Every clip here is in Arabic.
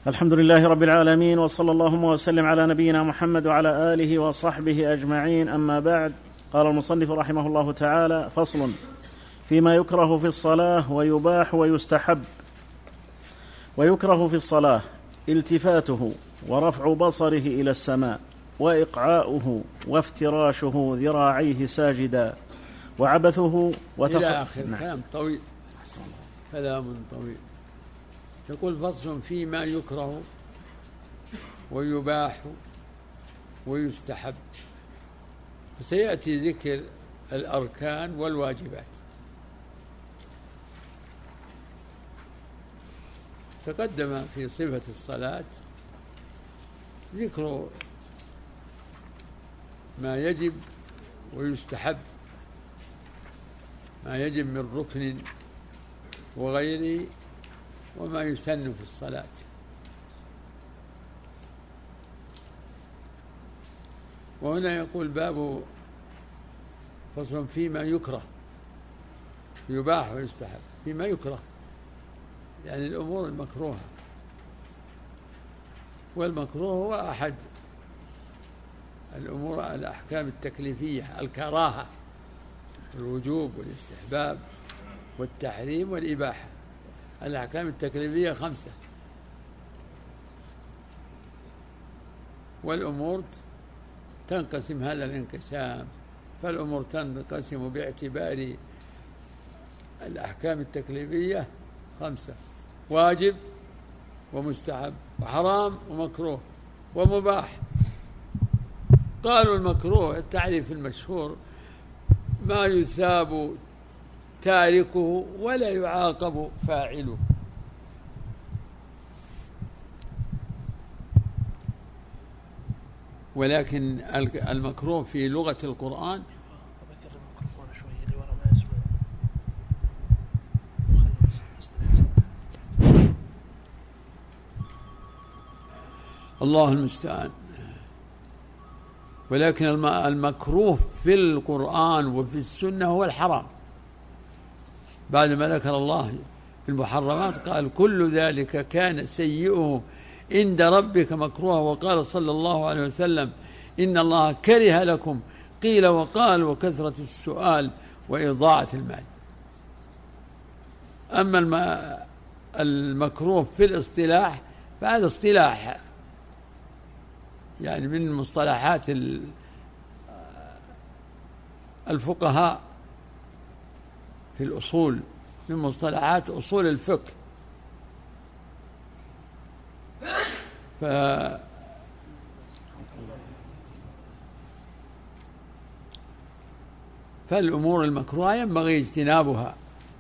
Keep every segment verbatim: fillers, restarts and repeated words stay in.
الحمد لله رب العالمين، وصلى اللهم وسلم على نبينا محمد وعلى آله وصحبه أجمعين. أما بعد، قال المصنف رحمه الله تعالى: فصل فيما يكره في الصلاة ويباح ويستحب. ويكره في الصلاة التفاته ورفع بصره إلى السماء وإقعاؤه وافتراشه ذراعيه ساجدا وعبثه وتخ... إلى آخر. نعم. كلام طويل كلام طويل. يقول: فصل فيما يكره ويباح ويستحب. فسيأتي ذكر الأركان والواجبات. تقدم في صفة الصلاة ذكر ما يجب ويستحب، ما يجب من ركن وغيره، وما يسن في الصلاة. وهنا يقول: باب فصل فيما يكره يباح ويستحب. فيما يكره يعني الأمور المكروهة، والمكروه هو أحد الأمور الأحكام التكليفية: الكراهة، الوجوب والاستحباب والتحريم والإباحة. الأحكام التكليفية خمسة، والأمور تنقسم هذا الانقسام. فالأمور تنقسم باعتبار الأحكام التكليفية خمسة: واجب ومستحب وحرام ومكروه ومباح. قالوا المكروه التعريف المشهور: ما يثاب تاركه ولا يعاقب فاعله. ولكن المكروه في لغة القرآن الله المستعان. ولكن المكروه في القرآن وفي السنة هو الحرام. بعد ما ذكر الله في المحرمات قال: كل ذلك كان سيئه عند ربك مكروه. وقال صلى الله عليه وسلم: إن الله كره لكم قيل وقال وكثرة السؤال وإضاعة المال. أما المكروه في الاصطلاح فهذا اصطلاح، يعني من مصطلحات الفقهاء في الأصول، من مصطلحات أصول الفقه. ف فالأمور المكروهة ينبغي اجتنابها،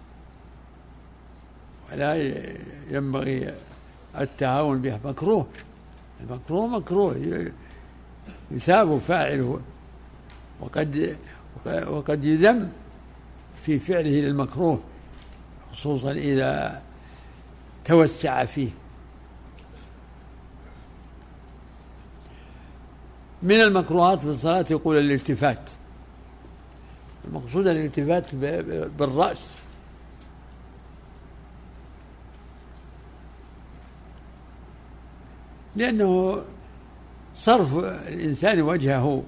ولا ينبغي التهاون بها. مكروه المكروه مكروه يثاب فاعله، وقد وقد يذم في فعله للمكروه، خصوصا إذا توسع فيه. من المكروهات في الصلاة يقول الالتفات. المقصود الالتفات بالرأس، لأنه صرف الإنسان وجهه،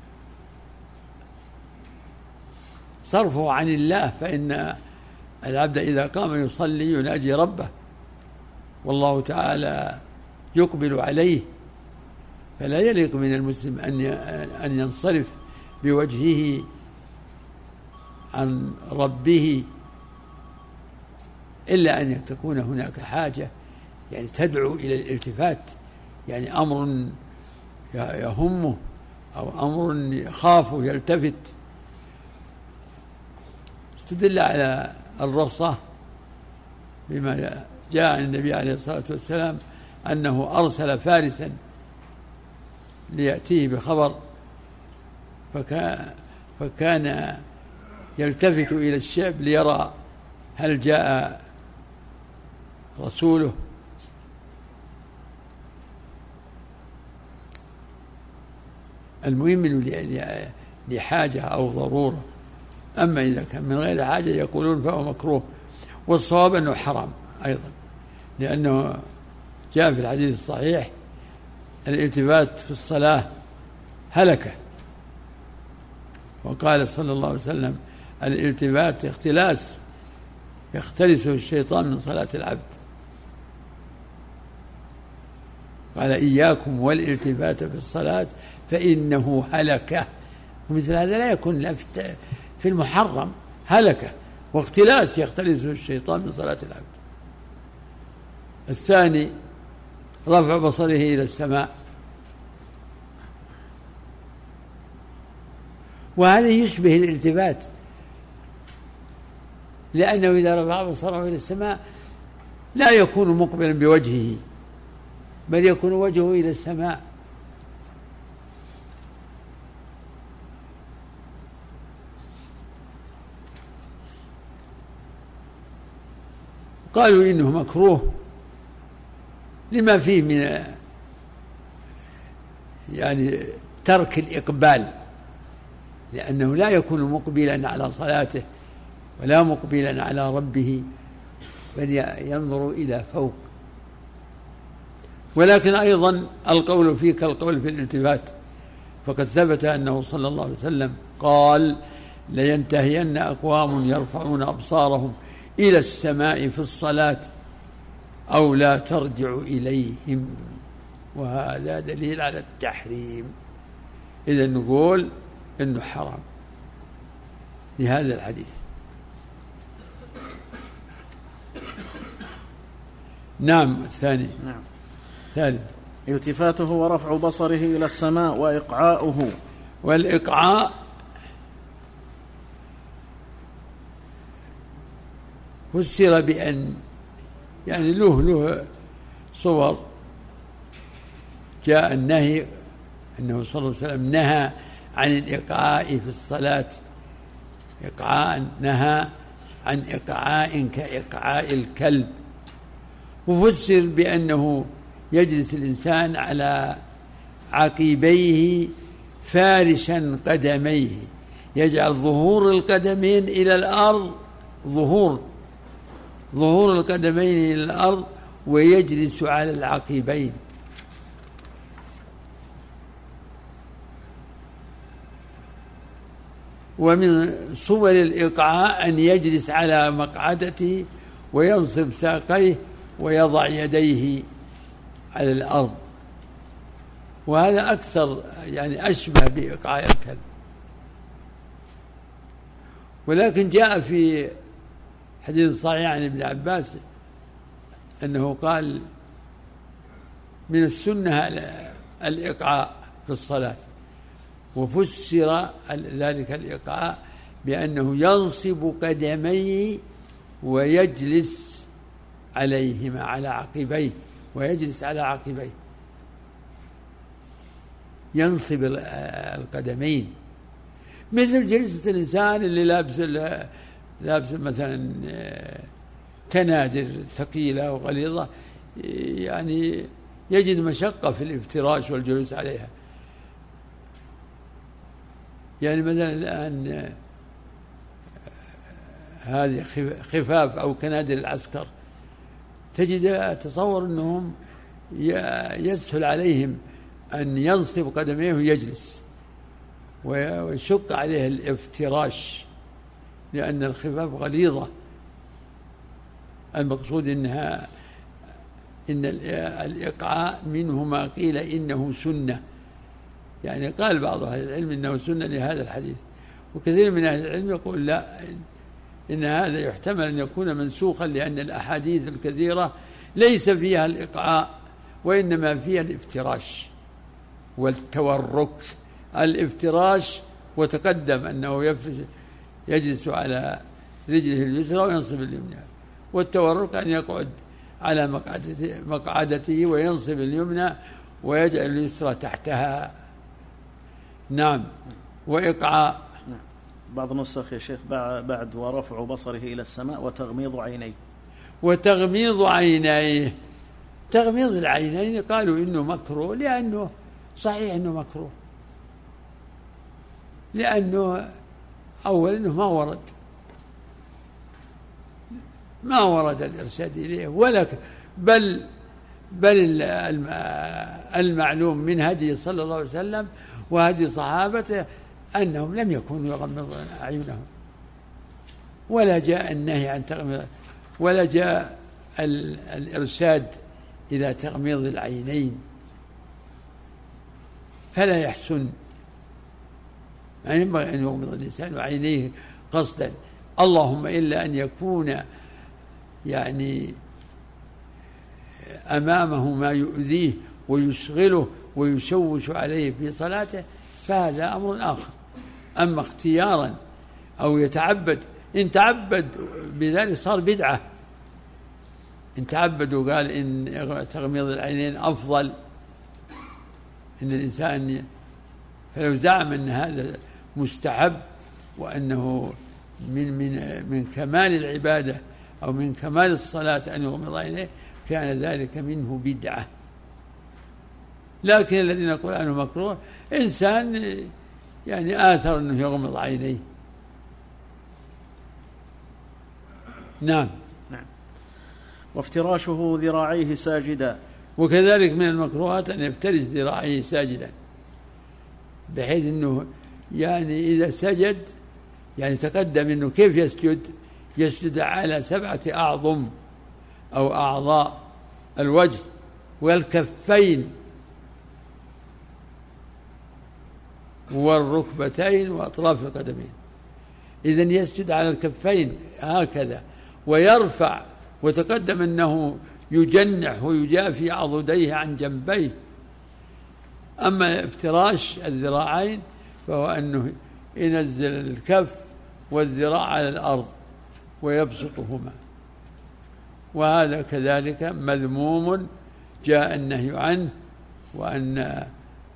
صرفه عن الله. فإن العبد إذا قام يصلي يناجي ربه، والله تعالى يقبل عليه، فلا يليق من المسلم أن ينصرف بوجهه عن ربه إلا أن تكون هناك حاجة يعني تدعو إلى الالتفات، يعني أمر يهمه أو أمر يخافه يلتفت. استدل على الرخصة بما جاء عن النبي عليه الصلاة والسلام أنه أرسل فارسا ليأتيه بخبر، فكان, فكان يلتفت إلى الشعب ليرى هل جاء رسوله. المهم لحاجة أو ضرورة. أما إذا كان من غير حاجة يقولون فهو مكروه. والصواب أنه حرام أيضا، لأنه جاء في الحديث الصحيح الالتفات في الصلاة هلكة، وقال صلى الله عليه وسلم الالتفات اختلاس يختلسه الشيطان من صلاة العبد. قال إياكم والالتفات في الصلاة فإنه هلكة. ومثل هذا لا يكون لا في المحرم، هلكة واختلاس يختلسه الشيطان من صلاة العبد. الثاني رفع بصره إلى السماء، وهذا يشبه الالتفات، لأنه إذا رفع بصره إلى السماء لا يكون مقبلا بوجهه، بل يكون وجهه إلى السماء. قالوا إنه مكروه لما فيه من يعني ترك الإقبال، لأنه لا يكون مقبلا على صلاته ولا مقبلا على ربه، بل ينظر إلى فوق. ولكن أيضا القول فيه كالقول في الالتفات، فقد ثبت أنه صلى الله عليه وسلم قال لينتهين أقوام يرفعون أبصارهم إلى السماء في الصلاة أو لا ترجع إليهم، وهذا دليل على التحريم. إذا نقول إنه حرام لهذا الحديث. نعم. الثاني نعم. ثالث التفاته ورفع بصره إلى السماء وإقعاؤه. والإقعاء فسر بأن يعني له له صور. جاء النهي أنه صلى الله عليه وسلم نهى عن الإقعاء في الصلاة، إقعاء نهى عن إقعاء كإقعاء الكلب. وفسر بأنه يجلس الإنسان على عقبيه فارشا قدميه، يجعل ظهور القدمين إلى الأرض، ظهور ظهور القدمين إلى الأرض، ويجلس على العقبين. ومن صور الإقعاء أن يجلس على مقعدته وينصب ساقيه ويضع يديه على الأرض، وهذا أكثر يعني أشبه بإقعاء الكلب. ولكن جاء في حديث صحيح عن ابن عباس أنه قال من السنة الإقعاء في الصلاة، وفسر ذلك الإقعاء بأنه ينصب قدميه ويجلس عليهما على عقبيه، ويجلس على عقبيه، ينصب القدمين، مثل جلسة الإنسان اللي لابس لابس مثلا كنادر ثقيلة وغليظة، يعني يجد مشقة في الافتراش والجلوس عليها. يعني مثلا الآن هذه خفاف أو كنادر العسكر، تجد تصور أنهم يسهل عليهم أن ينصب قدميه ويجلس، ويشق عليه الافتراش لأن الخفاف غليظة. المقصود إنها إن الإقعاء منه ما قيل إنه سنة، يعني قال بعض أهل العلم إنه سنة لهذا الحديث، وكثير من أهل العلم يقول لا، إن هذا يحتمل أن يكون منسوخا، لأن الأحاديث الكثيرة ليس فيها الإقعاء وإنما فيها الافتراش والتورك. الافتراش وتقدم أنه يجلس على رجله اليسرى وينصب اليمنى، والتورك أن يقعد على مقعدته, مقعدته وينصب اليمنى ويجعل اليسرى تحتها. نعم. وإقعاء بعض النسخ يا شيخ بعد ورفع بصره إلى السماء وتغميض عينيه. وتغميض عينيه، تغميض العينين قالوا إنه مكروه، لأنه صحيح إنه مكروه، لأنه أول إنه ما ورد ما ورد الإرشاد إليه، ولكن بل بل المعلوم من هدي صلى الله عليه وسلم وهدي صحابته أنهم لم يكونوا يغمضون أعينهم، ولا جاء النهي عن تغميض، ولا جاء الإرشاد إلى تغميض العينين، فلا يحسن، ما ينبغي أن يغمض الإنسان عينيه قصدا، اللهم إلا أن يكون يعني أمامه ما يؤذيه ويشغله ويشوش عليه في صلاته، فهذا أمر آخر. أما اختيارا أو يتعبد، إن تعبد بذلك صار بدعة، إن تعبد وقال إن تغميض العينين أفضل، إن الإنسان فلو زعم أن هذا مستحب وأنه من من من كمال العبادة أو من كمال الصلاة أن يغمض عينيه، كان ذلك منه بدعة. لكن الذين يقول عنه مكروه إنسان يعني آثر أنه يغمض عينيه. نعم. نعم. وافتراشه ذراعيه ساجدا، وكذلك من المكروهات أن يفترش ذراعيه ساجدا، بحيث أنه يعني إذا سجد يعني تقدم أنه كيف يسجد، يسجد على سبعة أعظم أو أعضاء الوجه والكفين والركبتين وأطراف القدمين، إذن يسجد على الكفين هكذا ويرفع، وتقدم أنه يجنح ويجافي عضديه عن جنبيه. أما افتراش الذراعين فهو أنه ينزل الكف والذراع على الأرض ويبسطهما، وهذا كذلك مذموم جاء النهي عنه، وأن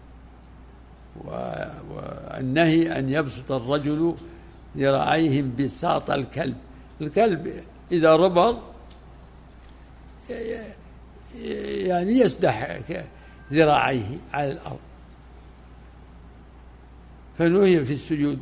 والنهي أن يبسط الرجل ذراعيه بساط الكلب. الكلب إذا ربض يعني يسدح ذراعيه على الأرض، فنهي في السجود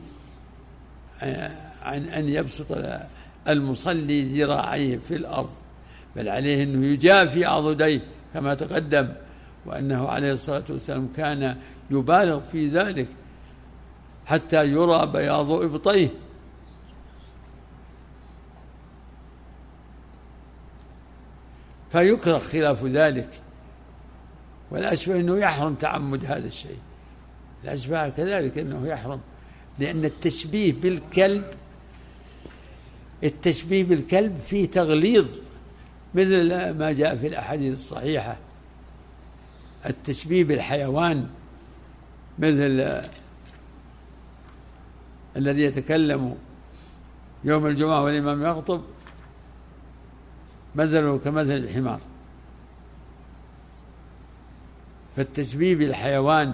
عن أن يبسط المصلي ذراعيه في الأرض، بل عليه أنه يجافي عضديه كما تقدم، وأنه عليه الصلاة والسلام كان يبالغ في ذلك حتى يرى بياض إبطيه. فيكره خلاف ذلك، والأشبه أنه يحرم تعمد هذا الشيء، الأشبه كذلك أنه يحرم، لأن التشبيه بالكلب التشبيه بالكلب فيه تغليظ مثل ما جاء في الأحاديث الصحيحة. التشبيه بالحيوان مثل الذي يتكلم يوم الجمعة والإمام يخطب مثله كمثل الحمار، فالتشبيه بالحيوان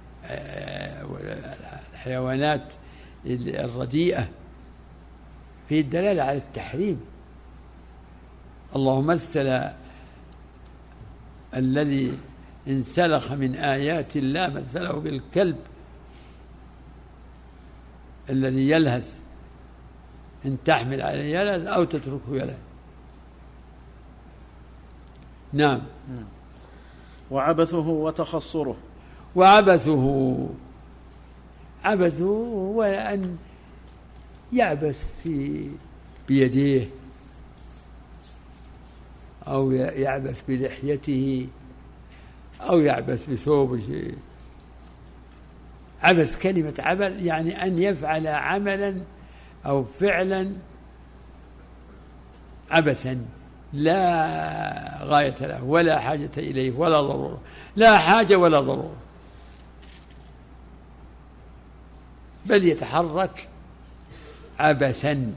الحيوانات الرديئة فيه الدلالة على التحريم. اللهم مثل الذي انسلخ من آيات الله مثله بالكلب الذي يلهث، إن تحمل عليه يلهث أو تتركه يلهث. نعم. وعبثه وتخصره. وعبثه عبثه هو أن يعبث في بيديه أو يعبث بلحيته أو يعبث بثوبه. عبث كلمة عبث يعني أن يفعل عملا أو فعلا عبثا لا غاية له ولا حاجة إليه ولا ضرورة، لا حاجة ولا ضرورة، بل يتحرك عبثا،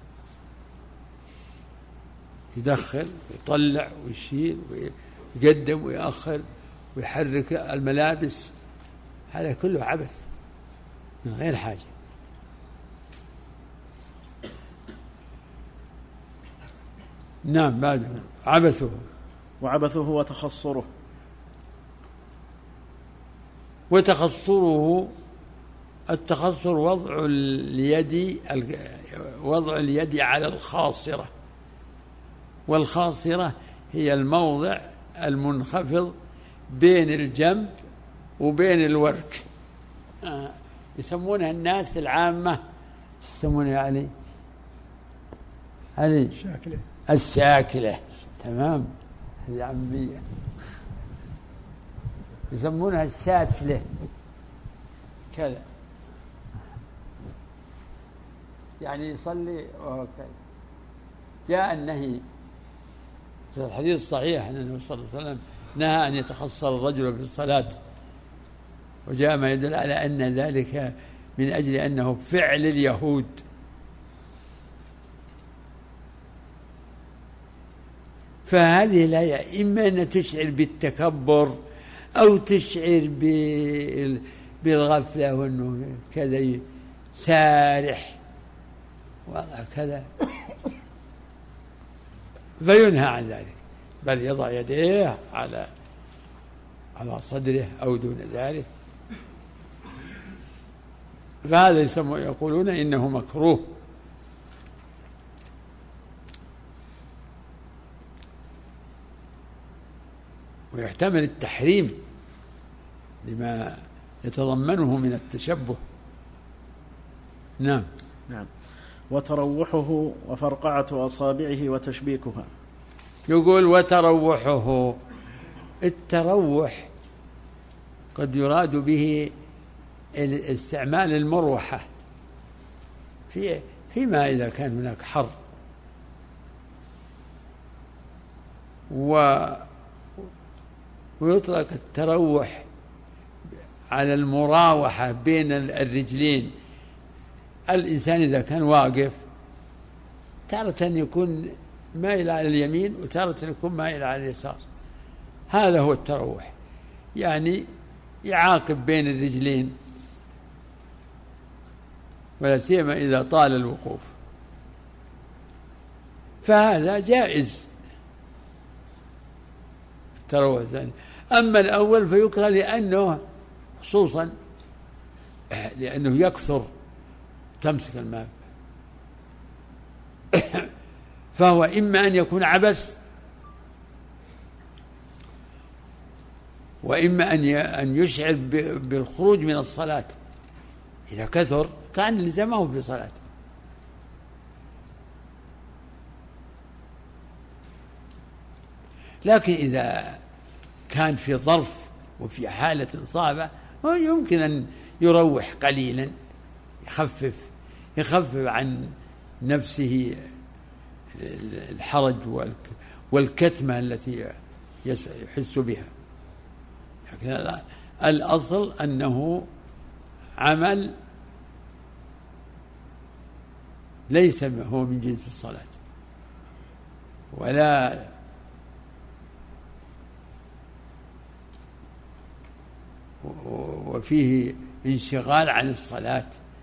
يدخل ويطلع ويشيل ويقدم ويأخر ويحرك الملابس، هذا كله عبث من غير حاجة. نعم. بعد عبثه. وعبثه وتخصره. وتخصره التخصر وضع اليد وضع اليد على الخاصرة، والخاصرة هي الموضع المنخفض بين الجنب وبين الورك، آه يسمونها الناس العامة يسمونها علي علي الشاكلة الشاكلة، تمام، هذه عامية يسمونها الساتلة كذا، يعني يصلي وكذا. جاء النهي في الحديث الصحيح أن النبي صلى الله عليه وسلم نهى أن يتخصر الرجل في الصلاة، وجاء ما يدل على أن ذلك من أجل أنه فعل اليهود. فهذه الآية إما أن تشعر بالتكبر أو تشعر بالغفلة وأنه كذا سارح وكذا، فينهى عن ذلك، بل يضع يديه على على صدره أو دون ذلك. فهذا يسمى يقولون إنه مكروه. ويحتمل التحريم لما يتضمنه من التشبه. نعم نعم. وتروحه وفرقعة أصابعه وتشبيكها. يقول وتروحه، التروح قد يراد به استعمال المروحة في فيما إذا كان هناك حر، و ويطلق التروح على المراوحة بين الرجلين. الإنسان إذا كان واقف تارة يكون مائل على اليمين وتارة يكون مائل على اليسار، هذا هو التروح، يعني يعاقب بين الرجلين، ولا سيما إذا طال الوقوف، فهذا جائز التروح الثاني. أما الأول فيكره لأنه خصوصا لأنه يكثر تمسك الماء، فهو إما أن يكون عبث وإما أن يشعر بالخروج من الصلاة. إذا كثر كان لزمه في صلاة. لكن إذا كان في ظرف وفي حالة صعبة يمكن أن يروح قليلا، يخفف يخفف عن نفسه الحرج والكتمة التي يحس بها. لكن الأصل أنه عمل ليس هو من جنس الصلاة، ولا وفيه انشغال عن الصلاة.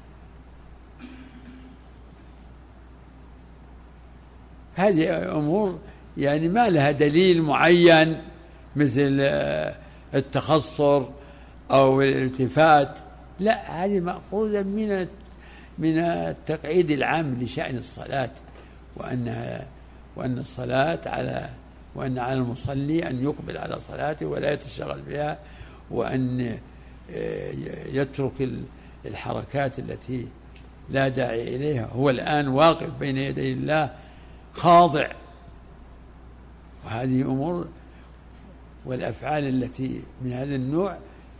هذه أمور يعني ما لها دليل معين مثل التخصر أو الالتفات، لا، هذه مأخوذة من من التقعيد العام لشأن الصلاة، وأنها وأن الصلاة على وأن على المصلي أن يقبل على صلاته ولا يتشغل بها، وأن يترك الحركات التي لا داعي إليها. هو الآن واقف بين يدي الله خاضع، وهذه أمور والأفعال التي من هذا النوع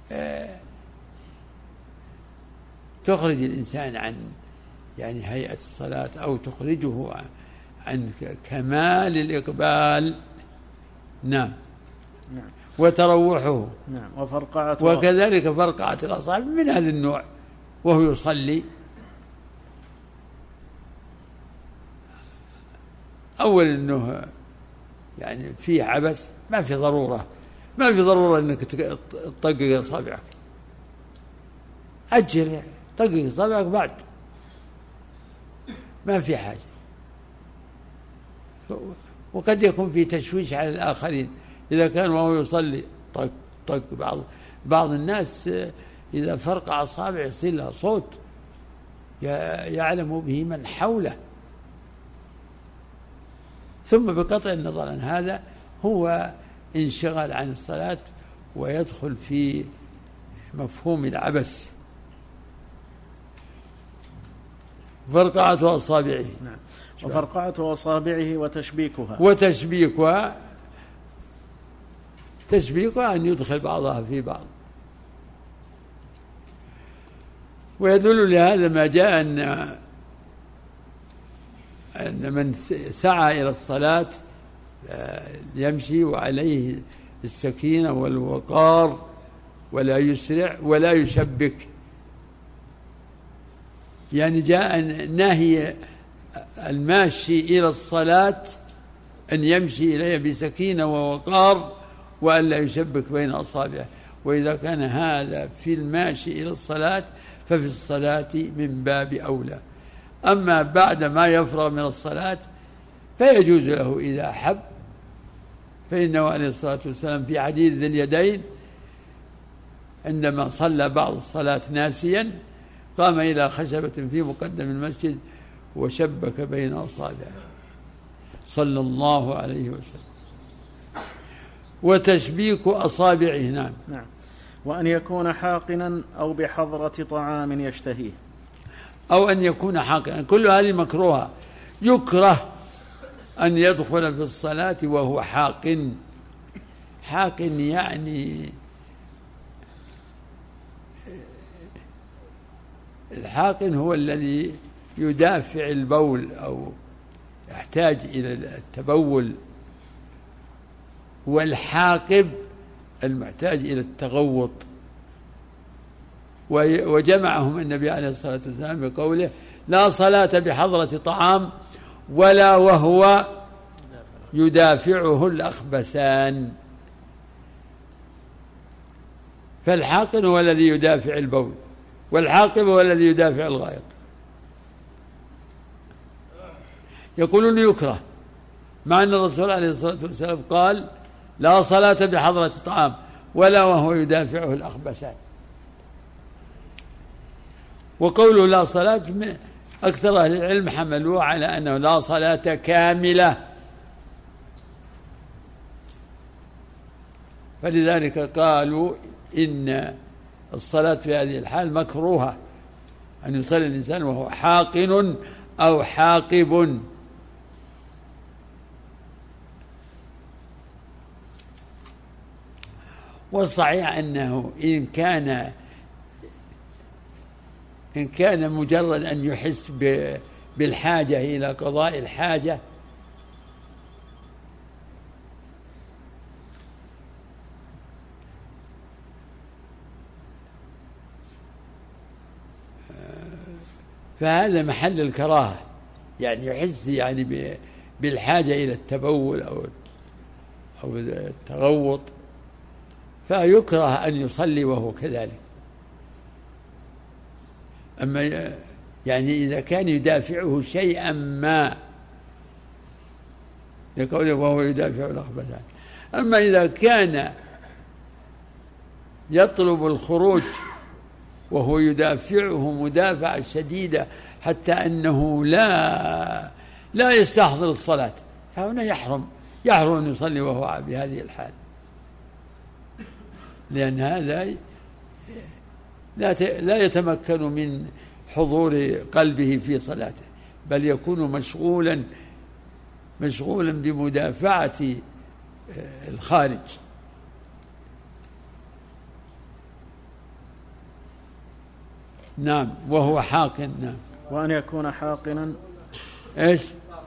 تخرج الإنسان عن يعني هيئة الصلاة أو تخرجه عن كمال الإقبال. نعم نعم. وتروحه، نعم. وفرقعة وكذلك فرقعة الأصابع من هذا النوع وهو يصلي. أول أنه يعني فيه عبث، ما في ضرورة ما في ضرورة أنك تطقق أصابعك، أجل طقق أصابعك بعد، ما في حاجة. وقد يكون في تشويش على الآخرين إذا كان وهو يصلي طق طق. بعض بعض الناس إذا فرقع أصابع يصير لها صوت يعلم به من حوله. ثم بقطع النظر عن هذا، هو انشغل عن الصلاة ويدخل في مفهوم العبث. فرقعة أصابعه. نعم. وفرقعة أصابعه وتشبيكها. وتشبيكها تشبيكها أن يدخل بعضها في بعض. ويدل لهذا ما جاء أن أن من سعى إلى الصلاة يمشي وعليه السكينة والوقار ولا يسرع ولا يشبك. يعني جاء نهي الماشي إلى الصلاة أن يمشي إليها بسكينة ووقار وأن لا يشبك بين أصابعه. وإذا كان هذا في الماشي إلى الصلاة ففي الصلاة من باب أولى. أما بعد ما يفرغ من الصلاة فيجوز له إذا أحب، فإنه عليه الصلاة والسلام في حديث ذي اليدين عندما صلى بعض الصلاة ناسيا قام إلى خشبة في مقدم المسجد وشبك بين أصابعه صلى الله عليه وسلم. وتشبيك أصابعه. نعم. نعم. وأن يكون حاقنا أو بحضرة طعام يشتهيه. أو أن يكون حاقنا، كل هذه مكروهة. يكره أن يدخل في الصلاة وهو حاقن. حاقن يعني الحاقن هو الذي يدافع البول أو يحتاج إلى التبول، والحاقب المحتاج إلى التغوط. وجمعهم النبي عليه الصلاة والسلام بقوله لا صلاة بحضرة طعام ولا وهو يدافعه الأخبثان. فالحاقن هو الذي يدافع البول، والحاقب هو الذي يدافع الغائط. يقولون يكره، مع أن الرسول عليه الصلاة والسلام قال لا صلاة بحضرة طعام ولا وهو يدافعه الأخبثان. وقوله لا صلاة أكثر أهل العلم حملوه على أنه لا صلاة كاملة، فلذلك قالوا إن الصلاة في هذه الحال مكروهة، أن يصلي الإنسان وهو حاقن أو حاقب. والصحيح أنه إن كان إن كان مجرد أن يحس بالحاجة إلى قضاء الحاجة فهذا محل الكراهة، يعني يحس يعني بالحاجة إلى التبول أو أو التغوط، فيكره أن يصلي وهو كذلك. أما يعني إذا كان يدافعه شيئا ما يقول وهو يدافع الأخبثان. أما إذا كان يطلب الخروج وهو يدافعه مدافعة شديدة حتى أنه لا لا يستحضر الصلاة، فهنا يحرم يحرم أن يصلي وهو بهذه الحال، لأن هذا لا يتمكن من حضور قلبه في صلاته، بل يكون مشغولا مشغولا بمدافعة الخارج. نعم. وهو حاقن. نعم. وأن يكون حاقنا إيش؟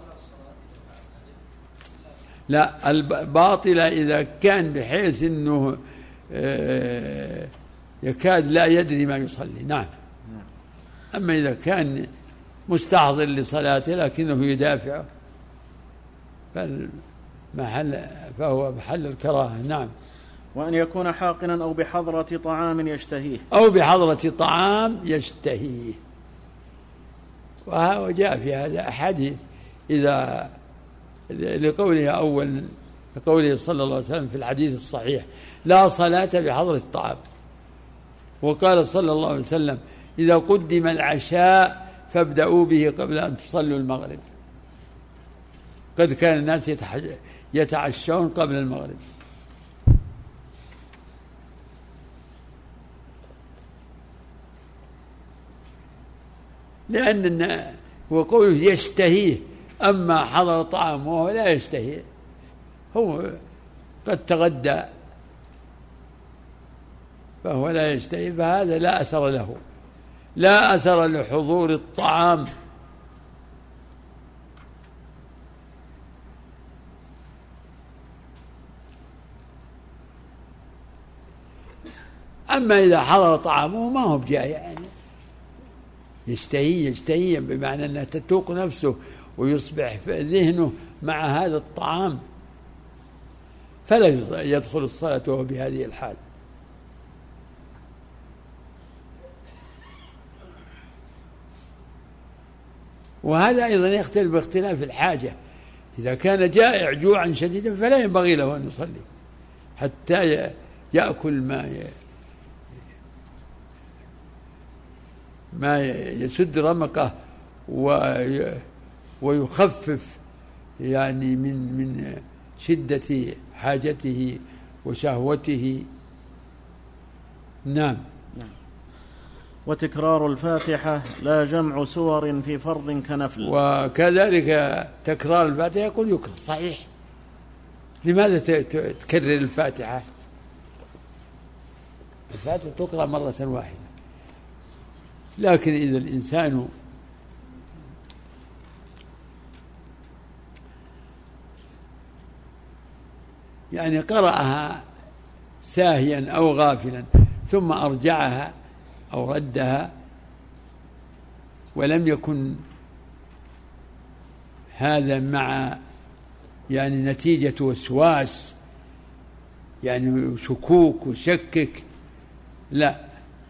لا، الباطل إذا كان بحيث أنه يكاد لا يدري ما يصلي. نعم. أما إذا كان مستحضر لصلاته لكنه يدافع فالمحل فهو محل الكراهة. نعم. وأن يكون حاقنا أو بحضرة طعام يشتهيه. أو بحضرة طعام يشتهيه. وجاء في هذا أحاديث إذا لقوله أول لقوله صلى الله عليه وسلم في الحديث الصحيح لا صلاة بحضرة الطعام. وقال صلى الله عليه وسلم إذا قدم العشاء فابدأوا به قبل أن تصلوا المغرب. قد كان الناس يتعشون قبل المغرب. لأن هو قوله يشتهيه، أما حضر طعام وهو لا يشتهيه، هو قد تغدى فهو لا يشتهي، فهذا لا أثر له، لا أثر لحضور الطعام. أما إذا حضر طعامه ما هو بجاي يعني يشتهي يشتهي بمعنى أنها تتوق نفسه ويصبح ذهنه مع هذا الطعام، فلا يدخل الصلاة وهو بهذه الحال. وهذا أيضا يختلف باختلاف الحاجة، إذا كان جائع جوعا شديدا فلا ينبغي له أن يصلي حتى يأكل ما ما يسد رمقه ويخفف يعني من من شدة حاجته وشهوته. نعم. وتكرار الفاتحة لا جمع سور في فرض كنفل. وكذلك تكرار الفاتحة يقول يكره صحيح، لماذا تكرر الفاتحة؟ الفاتحة تقرأ مرة واحدة، لكن إذا الإنسان يعني قرأها ساهيا أو غافلا ثم أرجعها أو ردها ولم يكن هذا مع يعني نتيجة وسواس يعني شكوك وشكك، لا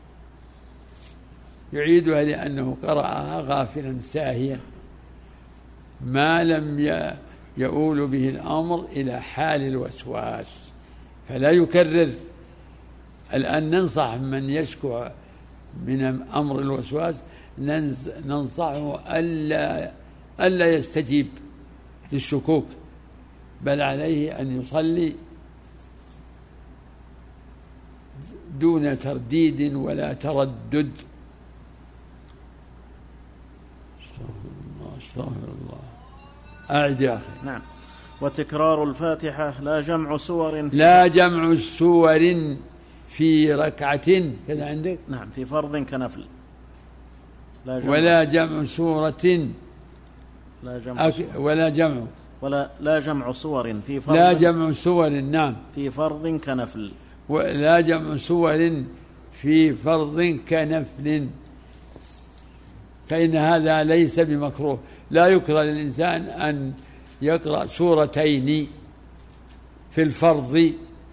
يعيدها لأنه قرأها غافلا ساهيا ما لم يؤول به الأمر إلى حال الوسواس، فلا يكرر. الآن ننصح من يشكو من أمر الوسواس ننصحه ألا ألا يستجيب للشكوك، بل عليه أن يصلي دون ترديد ولا تردد. استغفر الله. أعد يا أخي. نعم. وتكرار الفاتحة لا جمع سور لا جمع سور في ركعة كذا عندك. نعم في فرض كنفل. لا جمع ولا جمع سورة لا جمع سور. ولا جمع ولا لا جمع سور في فرض لا جمع سور. نعم في فرض كنفل. ولا جمع سور في فرض كنفل، فإن هذا ليس بمكروه. لا يكره للإنسان أن يقرأ سورتين في الفرض،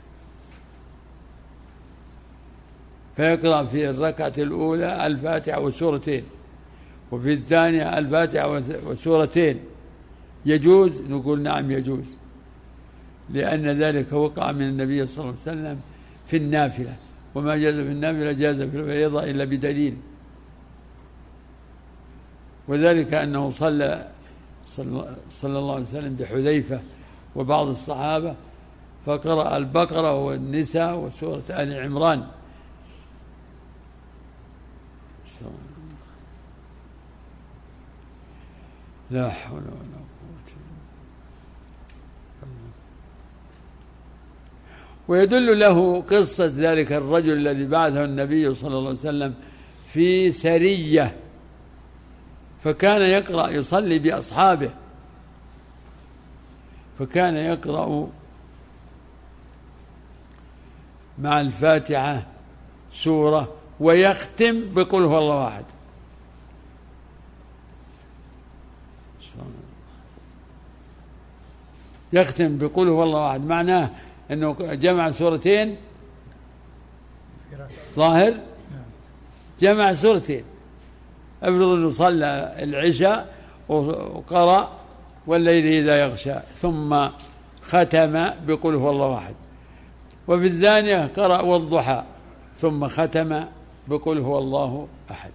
فيقرأ في الركعة الأولى الفاتحة وسورتين، وفي الثانية الفاتحة وسورتين، يجوز؟ نقول نعم يجوز، لأن ذلك وقع من النبي صلى الله عليه وسلم في النافلة، وما جاز في النافلة جاز في الفريضة إلا بدليل. وذلك أنه صلى صلى الله عليه وسلم بحذيفة وبعض الصحابة فقرأ البقرة والنساء وسورة آل عمران. لا حول ولا قوة. ويدل له قصة ذلك الرجل الذي بعثه النبي صلى الله عليه وسلم في سرية، فكان يقرأ يصلي بأصحابه، فكان يقرأ مع الفاتحة سورة ويختم بقل هو الله أحد. يختم بقل هو الله أحد معناه أنه جمع سورتين ظاهر، جمع سورتين. افرض أنه صلى العشاء وقرأ والليل إذا يغشى ثم ختم بقل هو الله أحد، وفي الثانية قرأ والضحى ثم ختم بقل هو الله أحد،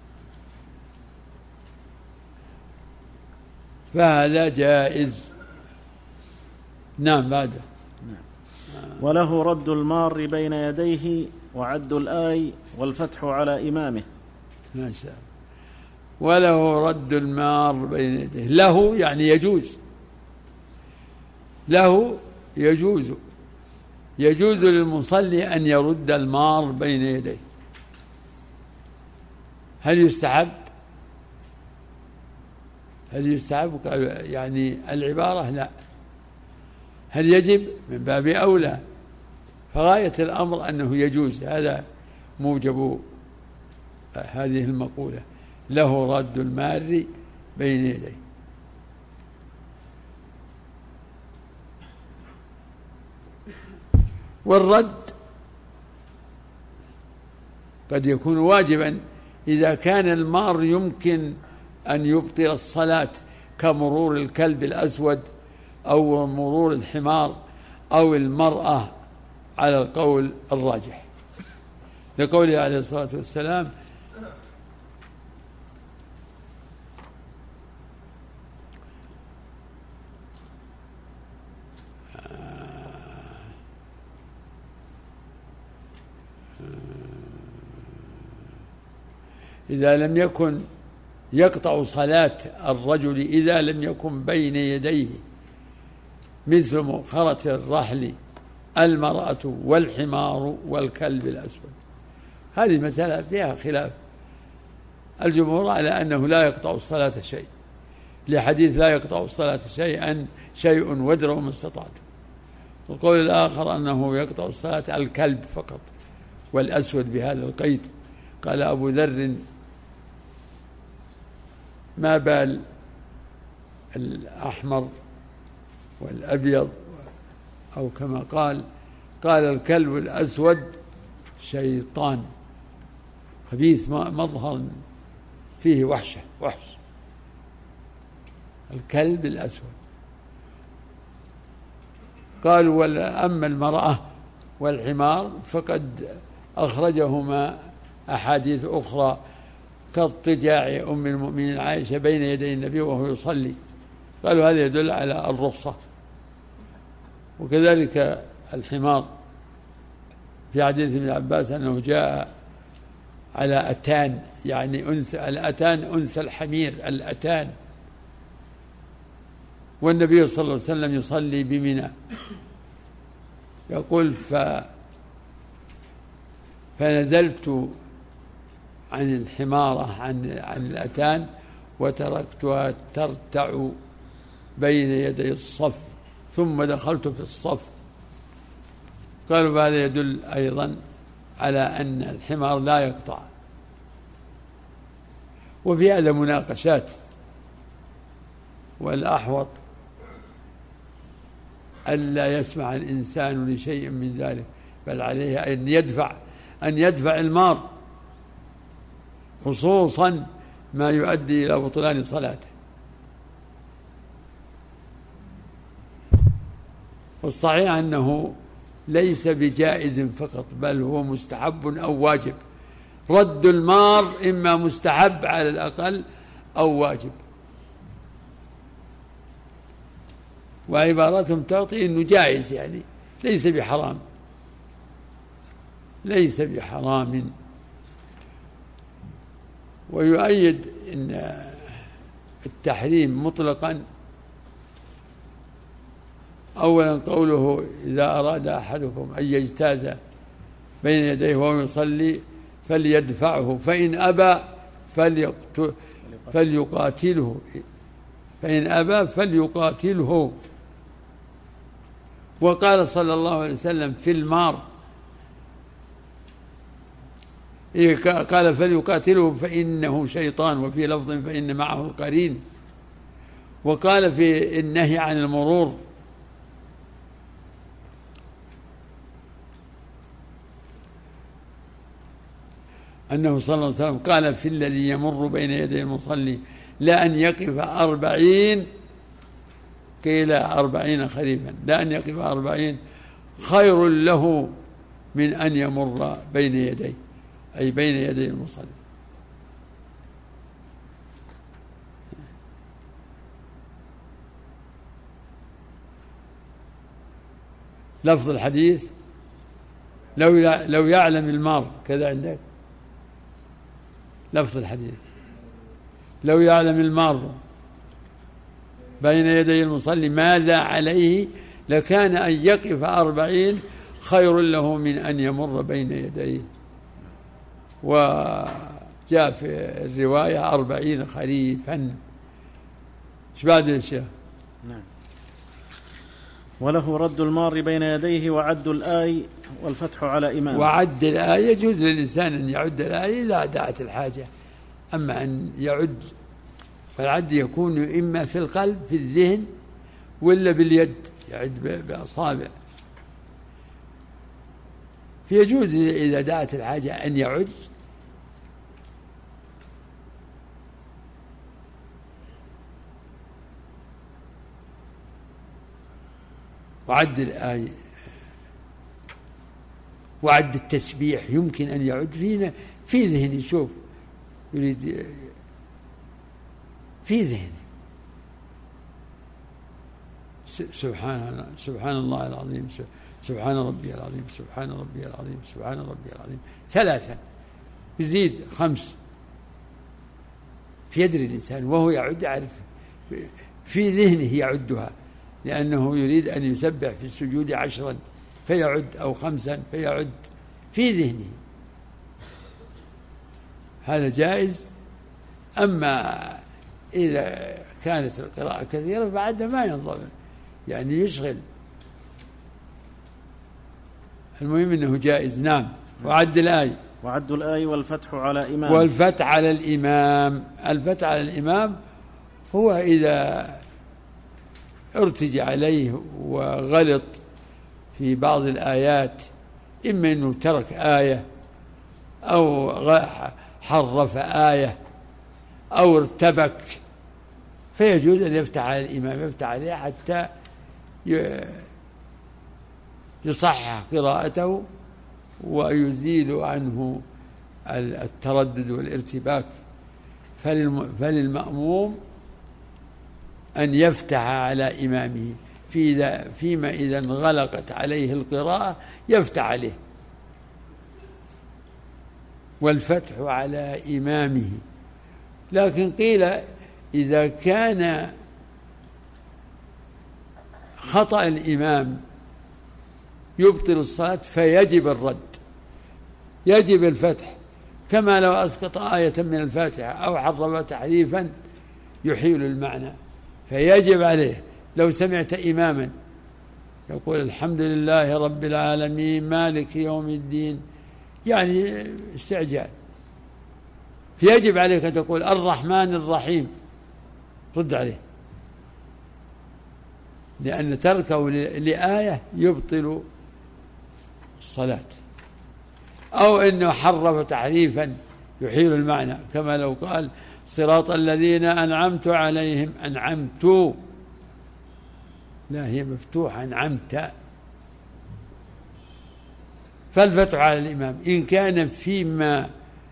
فهذا جائز. نعم بعده. وله رد المار بين يديه وعد الآي والفتح على إمامه. ما شاء وله رد المار بين يديه. له يعني يجوز، له يجوز يجوز للمصلي أن يرد المار بين يديه. هل يستحب؟ هل يستحب؟ يعني العبارة لا. هل يجب؟ من باب أولى. فغاية الأمر أنه يجوز. هذا موجب هذه المقولة: له رد المار بين يديه. والرد قد يكون واجبا إذا كان المار يمكن أن يبطل الصلاة، كمرور الكلب الأسود أو مرور الحمار أو المرأة، على القول الراجح، لقوله عليه الصلاة والسلام: إذا لم يكن يقطع صلاة الرجل إذا لم يكن بين يديه مثل مؤخرة الرحل المرأة والحمار والكلب الأسود. هذه مسألة فيها خلاف. الجمهور على أنه لا يقطع الصلاة شيء، لحديث لا يقطع الصلاة شيئا شيء وادروا ما استطعتم. والقول الآخر أنه يقطع الصلاة الكلب فقط والأسود بهذا القيد. قال أبو ذر: ما بال الأحمر والأبيض، أو كما قال قال الكلب الأسود شيطان خبيث مظهر فيه وحشة وحش. الكلب الأسود. قالوا: وأما المرأة والحمار فقد أخرجهما أحاديث أخرى كاضطجاع أم المؤمنين عائشة بين يدي النبي وهو يصلي. قالوا هذا يدل على الرخصة. وكذلك الحمار في حديث ابن عباس أنه جاء على أتان، يعني أنثى الأتان أنثى الحمير الأتان، والنبي صلى الله عليه وسلم يصلي بمنى. يقول: ف فنزلت عن الحمارة عن عن الأتان وتركتها ترتع بين يدي الصف ثم دخلت في الصف. قالوا: هذا يدل أيضا على أن الحمار لا يقطع. وفي هذا مناقشات، والأحوط ألا يسمع الإنسان لشيء من ذلك، بل عليه أن يدفع أن يدفع المار، خصوصا ما يؤدي إلى بطلان صلاته. والصحيح أنه ليس بجائز فقط، بل هو مستحب أو واجب. رد المار إما مستحب على الأقل أو واجب. وعباراتهم تعطي أنه جائز، يعني ليس بحرام، ليس بحرام. ويؤيد أن التحريم مطلقا أولا قوله: إذا أراد أحدكم أن يجتاز بين يديه وهو يصلي فليدفعه، فإن أبى فليقاتله فإن أبى فليقاتله. وقال صلى الله عليه وسلم في المار، قال: فليقاتله فإنه شيطان، وفي لفظ فإن معه القرين. وقال في النهي عن المرور: أنه صلى الله عليه وسلم قال في الذي يمر بين يدي المصلي: لا أن يقف أربعين، قيل أربعين خريفا، لا أن يقف أربعين خير له من أن يمر بين يديه، أي بين يدي المصلي. لفظ الحديث: لو لو يعلم المار، كذا عندك لفظ الحديث: لو يعلم المار بين يدي المصلي ماذا عليه لكان أن يقف أربعين خير له من أن يمر بين يديه. وجاء في الرواية أربعين خريفا. ايش بعد يا شيخ؟ نعم. وله رد المار بين يديه وعد الآي والفتح على إمامه. وعد الآية يجوز للإنسان أن يعد الآية إذا دعت الحاجة، أما أن يعد فالعد يكون إما في القلب في الذهن ولا باليد يعد بأصابع، فيجوز إذا دعت الحاجة أن يعد. وعد الآية وعد التسبيح يمكن أن يعد فينا في ذهني، شوف يريد في ذهني سبحان سبحان الله العظيم، سبحان ربي العظيم، سبحان ربي العظيم، سبحان ربي العظيم، ثلاثا يزيد خمس، فيدري الإنسان وهو يعد يعرف في ذهنه يعدها، لأنه يريد أن يسبح في السجود عشرا فيعد أو خمسا فيعد في ذهنه، هذا جائز. أما إذا كانت القراءة كثيرة فعدها ما ينضبط، يعني يشغل، المهم أنه جائز. نعم. وعد الآية وعد الآية والفتح على إمام. والفتح على الإمام. الفتح على الإمام هو إذا ارتج عليه وغلط في بعض الآيات، إما أنه ترك آية أو حرف آية أو ارتبك، فيجوز أن يفتح على الإمام، يفتح عليه حتى يصحح قراءته ويزيل عنه التردد والارتباك. فللمأموم أن يفتح على إمامه فيما إذا انغلقت عليه القراءة يفتح عليه. والفتح على إمامه. لكن قيل إذا كان خطأ الإمام يبطل الصلاة فيجب الرد، يجب الفتح، كما لو أسقط آية من الفاتحة أو حرف تحريفا يحيل المعنى، فيجب عليه. لو سمعت إماما يقول الحمد لله رب العالمين مالك يوم الدين، يعني استعجال، فيجب عليك أن تقول الرحمن الرحيم، رد عليه، لأن تركه لآية يبطل الصلاة. أو أنه حرف تحريفا يحيل المعنى، كما لو قال صراط الذين أنعمت عليهم، أنعمت، لا هي مفتوحة أنعمت. فالفتح على الإمام إن كان فيما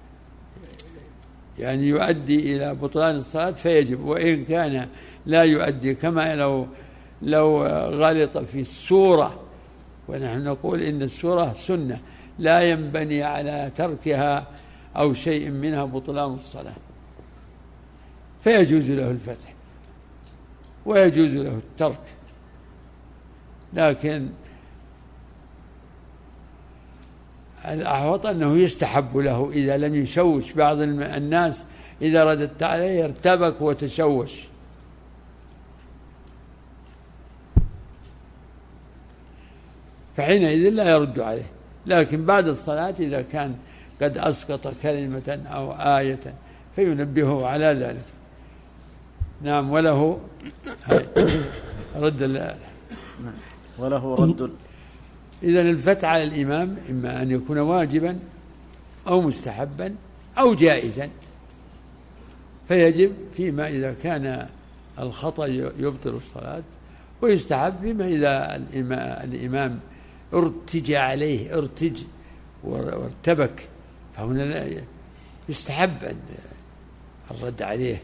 يعني يؤدي إلى بطلان الصلاة فيجب، وإن كان لا يؤدي، كما لو لو غلط في السورة، ونحن نقول إن السورة سنة لا ينبني على تركها أو شيء منها بطلان الصلاة، فيجوز له الفتح ويجوز له الترك. لكن الأحوط أنه يستحب له إذا لم يشوش. بعض الناس إذا رددت عليه ارتبك وتشوش، فحينئذ لا يرد عليه. لكن بعد الصلاة إذا كان قد أسقط كلمة أو آية فينبهه على ذلك. نعم. وله رد ال... وله رد. إذن الفتح على الإمام إما أن يكون واجبا أو مستحبا أو جائزا، فيجب فيما إذا كان الخطأ يبطل الصلاة، ويستحب فيما إذا الإمام ارتج عليه ارتج وارتبك، فهنا يستحب الرد عليه،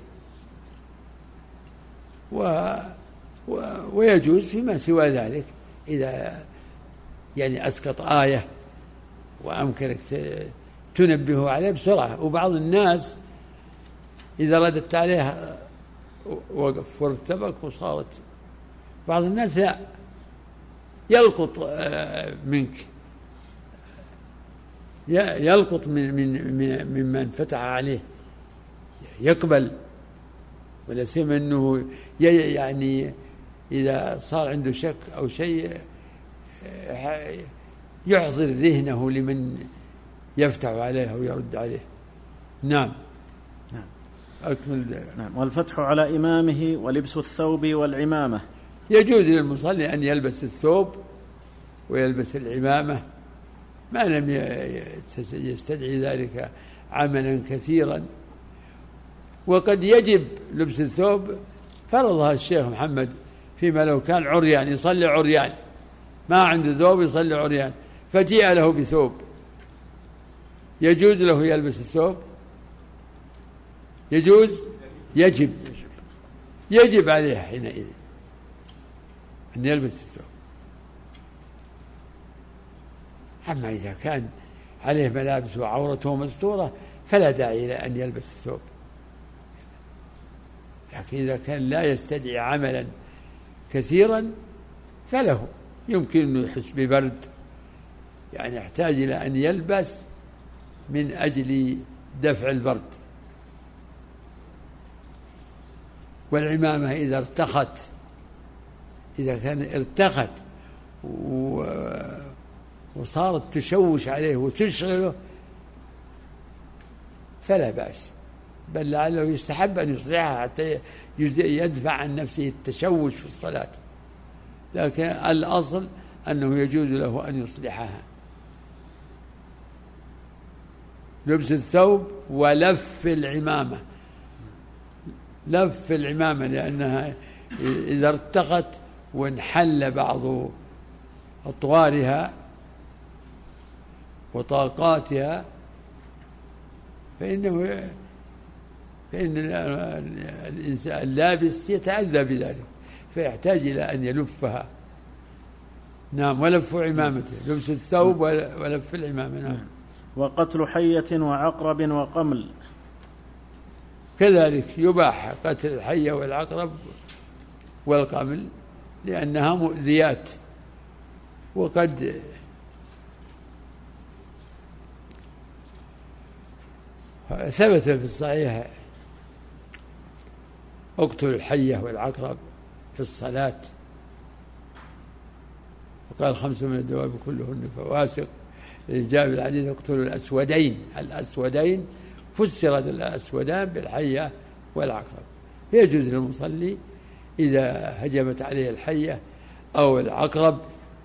و ويجوز فيما سوى ذلك إذا يعني أسقط آية وأمكنك تنبهه عليه بسرعة. وبعض الناس إذا رددت عليه وقف وارتبك وصارت. بعض الناس لا، يلقط منك، يلقط من من ممن فتح عليه، يقبل، ولا سيما أنه يعني إذا صار عنده شك أو شيء يحضر ذهنه لمن يفتح عليه أو يرد عليه. نعم. نعم. أكمل. نعم. والفتح على إمامه ولبس الثوب والعمامة. يجوز للمصلي أن يلبس الثوب ويلبس العمامة ما لم يستدعي ذلك عملا كثيرا. وقد يجب لبس الثوب، فرضها الشيخ محمد فيما لو كان عريان يصلي عريان، ما عنده ثوب يصلي عريان، فجيء له بثوب، يجوز له يلبس الثوب؟ يجوز؟ يجب يجب عليه حينئذ أن يلبس الثوب. أما إذا كان عليه ملابس وعورته مستورة فلا داعي إلى أن يلبس الثوب. لكن إذا كان لا يستدعي عملا كثيرا فله، يمكن أنه يحس ببرد، يعني يحتاج إلى أن يلبس من أجل دفع البرد. والعمامة إذا ارتخت، إذا كان ارتخت وصارت تشوش عليه وتشغله فلا بأس، بل لعله يستحب أن يصلحها حتى يدفع عن نفسه التشوش في الصلاة، لكن الأصل أنه يجوز له أن يصلحها. لبس الثوب ولف العمامة، لف العمامة لأنها إذا ارتقت وانحل بعض أطوارها وطاقاتها فإنه فإن الإنسان اللابس يتعذى بذلك، فيحتاج إلى أن يلفها. نعم. ولف عمامته، لبس الثوب ولف العمامة. نعم. وقتل حية وعقرب وقمل، كذلك يباح قتل الحية والعقرب والقمل لأنها مؤذيات. وقد ثبت في الصحيح اقتل الحية والعقرب في الصلاة، وقال خمس من الدواب كلهن فواسق. جاء بالحديث اقتلوا الأسودين، الأسودين فسرت الأسودان بالحية والعقرب. يجوز للمصلي إذا هجمت عليه الحية أو العقرب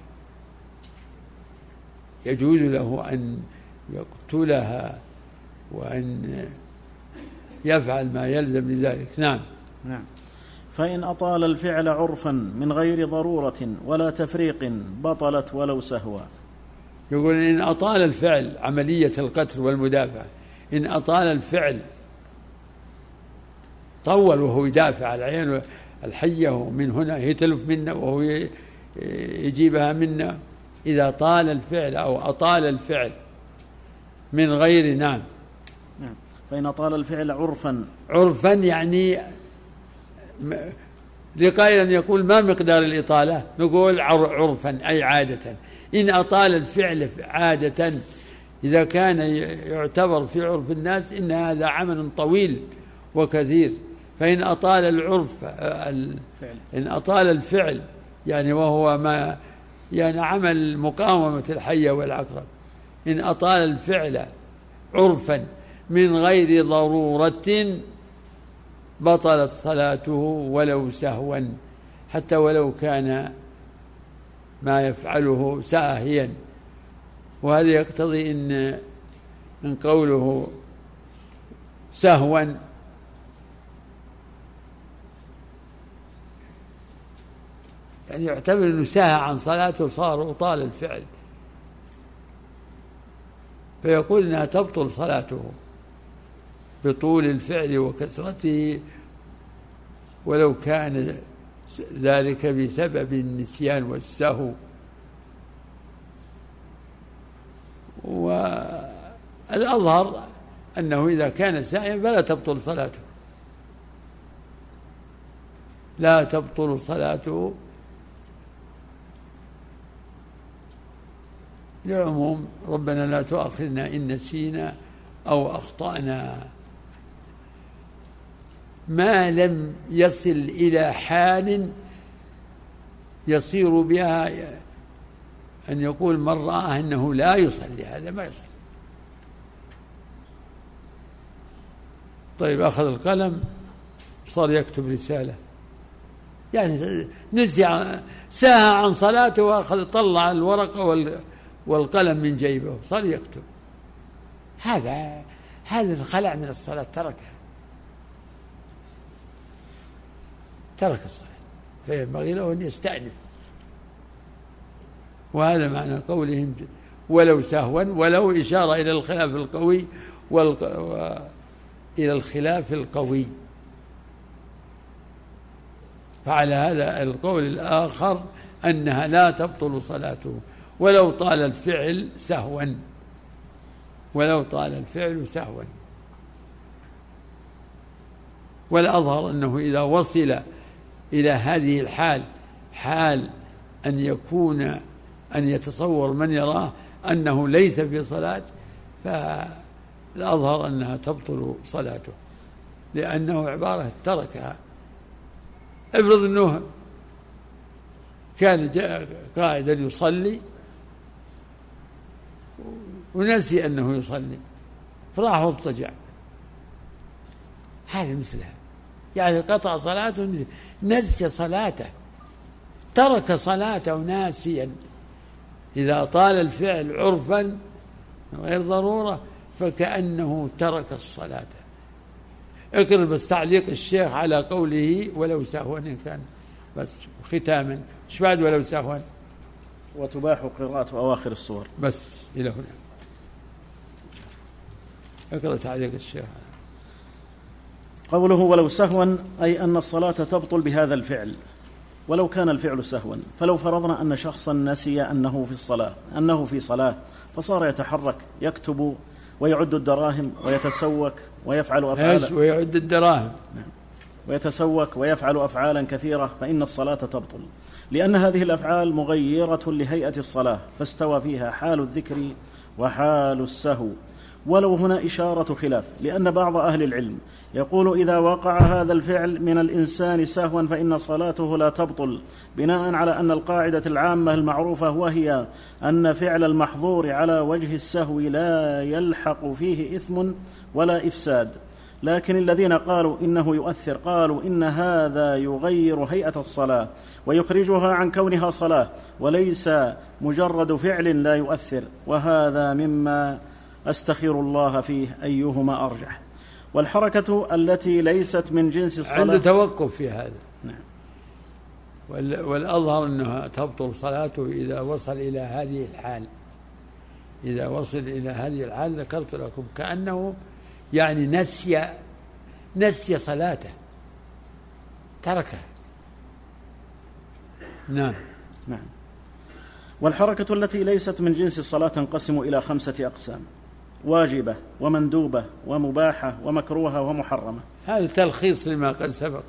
يجوز له أن يقتلها وأن يفعل ما يلزم لذلك. نعم. نعم. فإن أطال الفعل عرفا من غير ضرورة ولا تفريق بطلت ولو سهوا. يقول إن أطال الفعل عملية القتل والمدافع، إن أطال الفعل طول وهو يدافع على العين الحية ومن هنا يتلف منا وهو يجيبها منا، إذا طال الفعل أو أطال الفعل من غير. نعم. نعم. فإن أطال الفعل عرفا، عرفا يعني لقائل يقول ما مقدار الإطالة، نقول عرفا أي عادة. إن أطال الفعل عادة إذا كان يعتبر في عرف الناس إن هذا عمل طويل وكثير، فإن أطال العرف إن أطال الفعل يعني وهو ما يعني عمل مقاومة الحية والعقرب، إن أطال الفعل عرفا من غير ضرورة بطلت صلاته ولو سهوا، حتى ولو كان ما يفعله ساهيا. وهذا يقتضي إن إن قوله سهوا يعني يعتبر أنه ساهى عن صلاته صار أطال الفعل، فيقول إنها تبطل صلاته بطول الفعل وكثرته ولو كان ذلك بسبب النسيان والسهو. والأظهر أنه إذا كان ساهيا فلا تبطل صلاته لا تبطل صلاته لعموم ربنا لا تؤاخذنا إن نسينا أو أخطأنا، ما لم يصل إلى حال يصير بها أن يقول من رآه أنه لا يصلي، هذا ما يصلي. طيب أخذ القلم صار يكتب رسالة، يعني نسي ساهى عن صلاته وأخذ طلع الورقة والقلم من جيبه صار يكتب، هذا هذا الخلع من الصلاة، تركها ترك الصلاة، فينبغي له أن يستأنف. وهذا معنى قولهم ولو سهوا، ولو إشارة إلى الخلاف القوي وإلى الخلاف القوي. فعلى هذا القول الآخر أنها لا تبطل صلاته ولو طال الفعل سهوا، ولو طال الفعل سهوا. والأظهر أنه إذا وصل إلى هذه الحال، حال أن يكون أن يتصور من يراه أنه ليس في صلاة، فالأظهر أنها تبطل صلاته، لأنه عبارة تركها. افرض أنه كان قاعدا يصلي ونسي أنه يصلي فراح واضطجع، هذا مثلها، يعني قطع صلاته، نسي صلاته، ترك صلاته ناسيا. إذا طال الفعل عرفا غير ضرورة فكأنه ترك الصلاة. اقرب بس تعليق الشيخ على قوله ولو سهوا إن كان، بس ختاما ايش بعد ولو سهوا؟ وتباح قراءة أواخر السور، بس إلى هنا. اقرأ تعليق الشيخ. قوله ولو سهوا أي أن الصلاة تبطل بهذا الفعل ولو كان الفعل سهوا. فلو فرضنا أن شخصا نسي أنه في الصلاة أنه في صلاة فصار يتحرك يكتب ويعد الدراهم ويتسوك ويفعل أفعالا ويعد الدراهم ويتسوك ويفعل أفعالا كثيرة، فإن الصلاة تبطل، لأن هذه الأفعال مغيرة لهيئة الصلاة، فاستوى فيها حال الذكر وحال السهو. ولو هنا إشارة خلاف، لأن بعض أهل العلم يقول إذا وقع هذا الفعل من الإنسان سهوا فإن صلاته لا تبطل، بناء على أن القاعدة العامة المعروفة وهي أن فعل المحظور على وجه السهو لا يلحق فيه إثم ولا إفساد. لكن الذين قالوا إنه يؤثر قالوا إن هذا يغير هيئة الصلاة ويخرجها عن كونها صلاة وليس مجرد فعل لا يؤثر، وهذا مما أستخير الله فيه أيهما أرجح. والحركة التي ليست من جنس الصلاة عنده توقف في هذا. نعم. والأظهر أنها تبطل صلاته إذا وصل إلى هذه الحال. إذا وصل إلى هذه الحال ذكرت لكم كأنه يعني نسي نسي صلاته تركها. نعم. نعم. والحركة التي ليست من جنس الصلاة تنقسم إلى خمسة أقسام: واجبة ومندوبة ومباحة ومكروهة ومحرمة. هذا تلخيص لما قد سبق،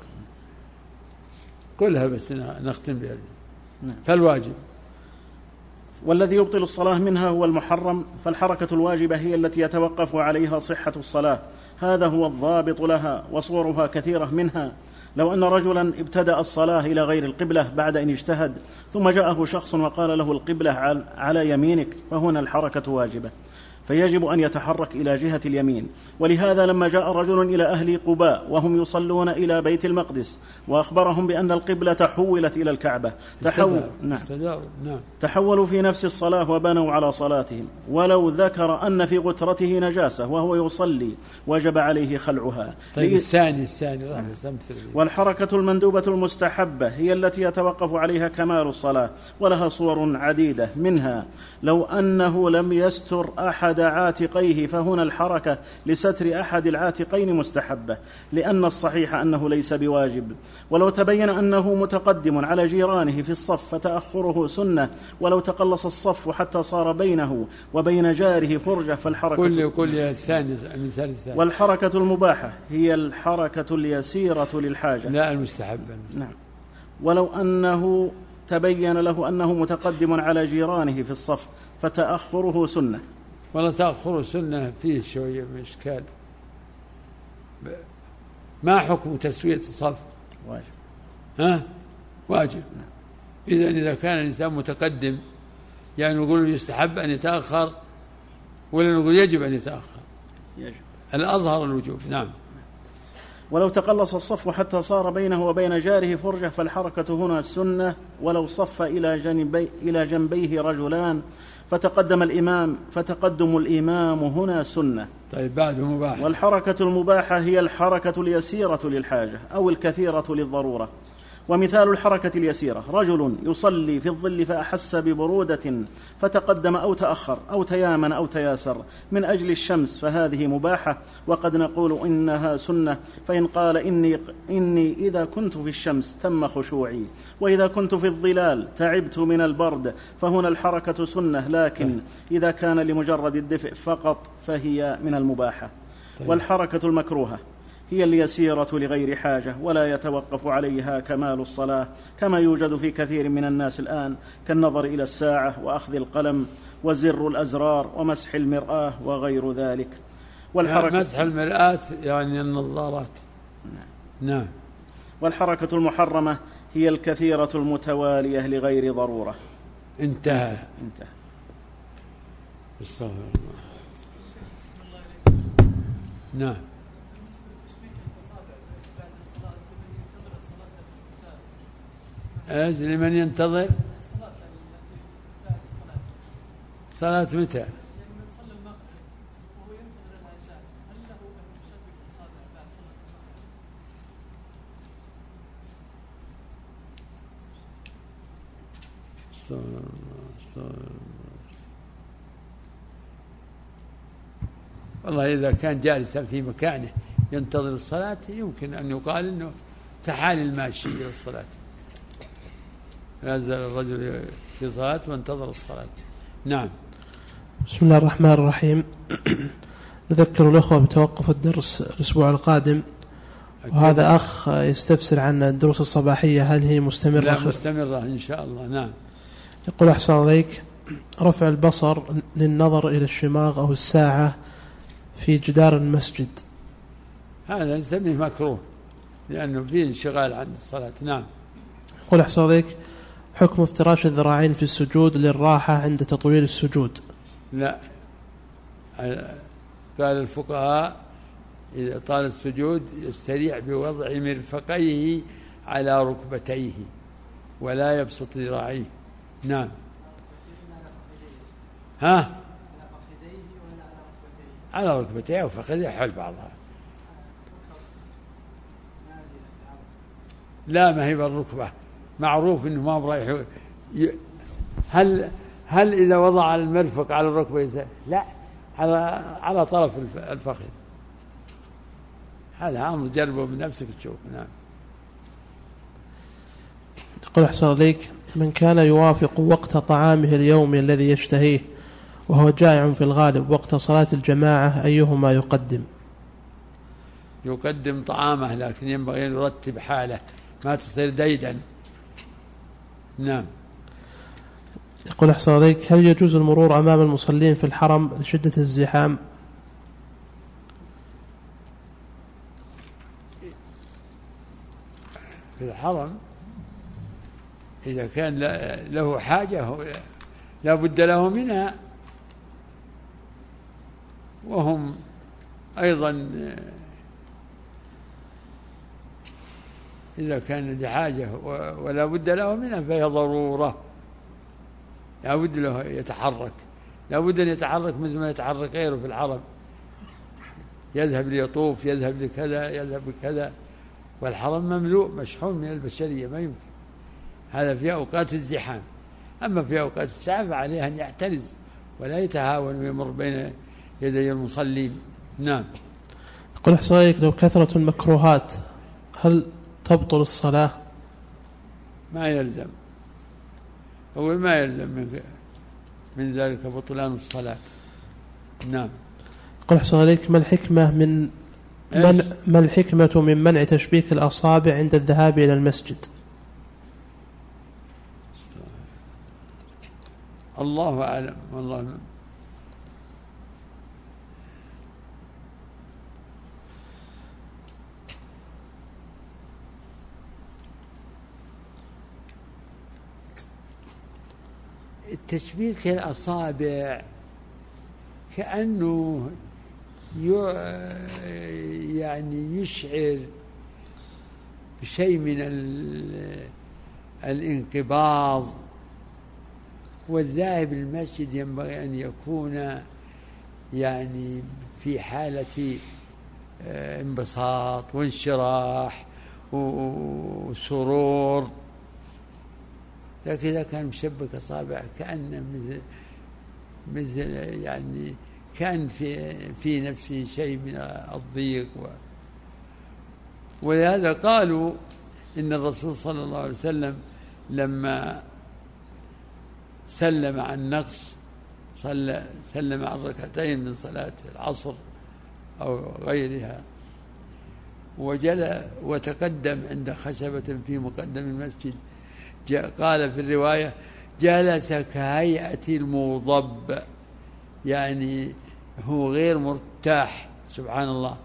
كلها بس نختم بهذه. نعم. فالواجب والذي يبطل الصلاة منها هو المحرم، فالحركة الواجبة هي التي يتوقف عليها صحة الصلاة، هذا هو الضابط لها، وصورها كثيرة منها. لو أن رجلا ابتدأ الصلاة إلى غير القبلة بعد أن اجتهد ثم جاءه شخص وقال له القبلة على يمينك، فهنا الحركة واجبة، فيجب أن يتحرك إلى جهة اليمين. ولهذا لما جاء رجل إلى أهل قباء وهم يصلون إلى بيت المقدس وأخبرهم بأن القبلة تحولت إلى الكعبة تحول... نعم. نعم. تحولوا في نفس الصلاة وبنوا على صلاتهم، ولو ذكر أن في غترته نجاسة وهو يصلي وجب عليه خلعها. طيب لي... الثاني الثاني والحركة المندوبة المستحبة هي التي يتوقف عليها كمال الصلاة، ولها صور عديدة، منها لو أنه لم يستر أحد أحد عاتقيه، فهنا الحركة لستر أحد العاتقين مستحبة، لأن الصحيح أنه ليس بواجب. ولو تبين أنه متقدم على جيرانه في الصف فتأخره سنة، ولو تقلص الصف حتى صار بينه وبين جاره فرجة فالحركة كل كل الثاني المثال الثاني. والحركة المباحة هي الحركة اليسيرة للحاجة، لا المستحب. نعم. ولو أنه تبين له أنه متقدم على جيرانه في الصف فتأخره سنة. ولا تأخر سنة فيه شوية من إشكال. ما حكم تسوية الصف؟ واجب. ها؟ واجب. إذا إذا كان الإنسان متقدم يعني نقول يستحب أن يتأخر ولا نقول يجب أن يتأخر؟ يجب. الأظهر الوجوب. نعم. ولو تقلص الصف حتى صار بينه وبين جاره فرجة فالحركة هنا السنة. ولو صف إلى جنبي إلى جنبيه رجلان فتقدم الإمام فتقدم الإمام هنا سنة. طيب بعد مباح. والحركة المباحة هي الحركة اليسيرة للحاجة أو الكثيرة للضرورة. ومثال الحركة اليسيرة رجل يصلي في الظل فأحس ببرودة فتقدم أو تأخر أو تيامن أو تياسر من أجل الشمس، فهذه مباحة، وقد نقول إنها سنة. فإن قال إني, إني إذا كنت في الشمس تم خشوعي، وإذا كنت في الظلال تعبت من البرد، فهنا الحركة سنة، لكن إذا كان لمجرد الدفء فقط فهي من المباحة. والحركة المكروهة هي اليسيرة لغير حاجة ولا يتوقف عليها كمال الصلاة، كما يوجد في كثير من الناس الآن، كالنظر إلى الساعة وأخذ القلم وزر الأزرار ومسح المرآة وغير ذلك. والحركة مسح المرآة يعني النظارات. نعم. والحركة المحرمة هي الكثيرة المتوالية لغير ضرورة. انتهى. انتهى. استغفر الله. نعم. ايش لمن ينتظر صلاة متى؟ والله إذا كان جالسا في مكانه ينتظر الصلاة يمكن أن يقال أنه كحال الماشي إلى الصلاة. نزل الرجل في صلاة وانتظر الصلاة. نعم. بسم الله الرحمن الرحيم. نذكر الأخوة بتوقف الدرس الأسبوع القادم، وهذا أخ يستفسر عن الدروس الصباحية هل هي مستمرة؟ لا مستمرة إن شاء الله. نعم. يقول أحسن عليك، رفع البصر للنظر إلى الشماغ أو الساعة في جدار المسجد هذا نسميه مكروه لأنه فيه انشغال عن الصلاة. نعم. يقول أحسن عليك، حكم افتراش الذراعين في السجود للراحة عند تطويل السجود؟ لا، قال الفقهاء إذا طال السجود يستريح بوضع مرفقيه على ركبتيه ولا يبسط ذراعيه. نعم. ها على ركبتيه وفخذيه حول بعضها. لا ما هي بالركبة، معروف انه ما برايح. هل هل اذا وضع المرفق على الركبة؟ لا، على على طرف الفخذ. هذا امر جربه بنفسك تشوف. نعم. يقول أحسن عليك، من كان يوافق وقت طعامه اليومي الذي يشتهيه وهو جائع في الغالب وقت صلاة الجماعة أيهما يقدم؟ يقدم طعامه، لكن ينبغي أن يرتب حاله ما تصير ديدا. نعم. يقول أحسن عليك، هل يجوز المرور أمام المصلين في الحرم لشدة الزحام؟ في الحرم إذا كان له حاجة لا بد له منها، وهم أيضا إذا كان لحاجة ولا بد له منها فهي ضرورة، لا بد له يتحرك، لا بد أن يتحرك مثل ما يتحرك غيره في الحرم، يذهب ليطوف، يذهب لكذا، يذهب لكذا، والحرم مملوء مشحون من البشرية، ما يمكن. هذا في أوقات الزحام. أما في أوقات الساعة فعليه أن يحترز ولا يتهاون ويمر بين يدي المصلين. نعم. يقول أحسن عليك لو كثرة المكروهات هل تبطل الصلاة؟ ما يلزم، أول ما يلزم من, من ذلك بطلان الصلاة. نعم. يقول أحسن عليك ما الحكمة من من ما الحكمة من منع تشبيك الأصابع عند الذهاب إلى المسجد؟ الله أعلم والله أعلم. تشبيك الأصابع كأنه يعني يشعر بشيء من الانقباض، والذاهب للمسجد ينبغي أن يكون يعني في حالة انبساط وانشراح وسرور. لكن إذا كان مشبك أصابع كأنه مثل مثل يعني كان في في نفسه شيء من الضيق. ولهذا قالوا إن الرسول صلى الله عليه وسلم لما سلم عن نقص صلى سلم عن ركعتين من صلاة العصر أو غيرها وجل وتقدم عند خشبة في مقدم المسجد، قال في الرواية جلس كهيئة الموضب، يعني هو غير مرتاح. سبحان الله،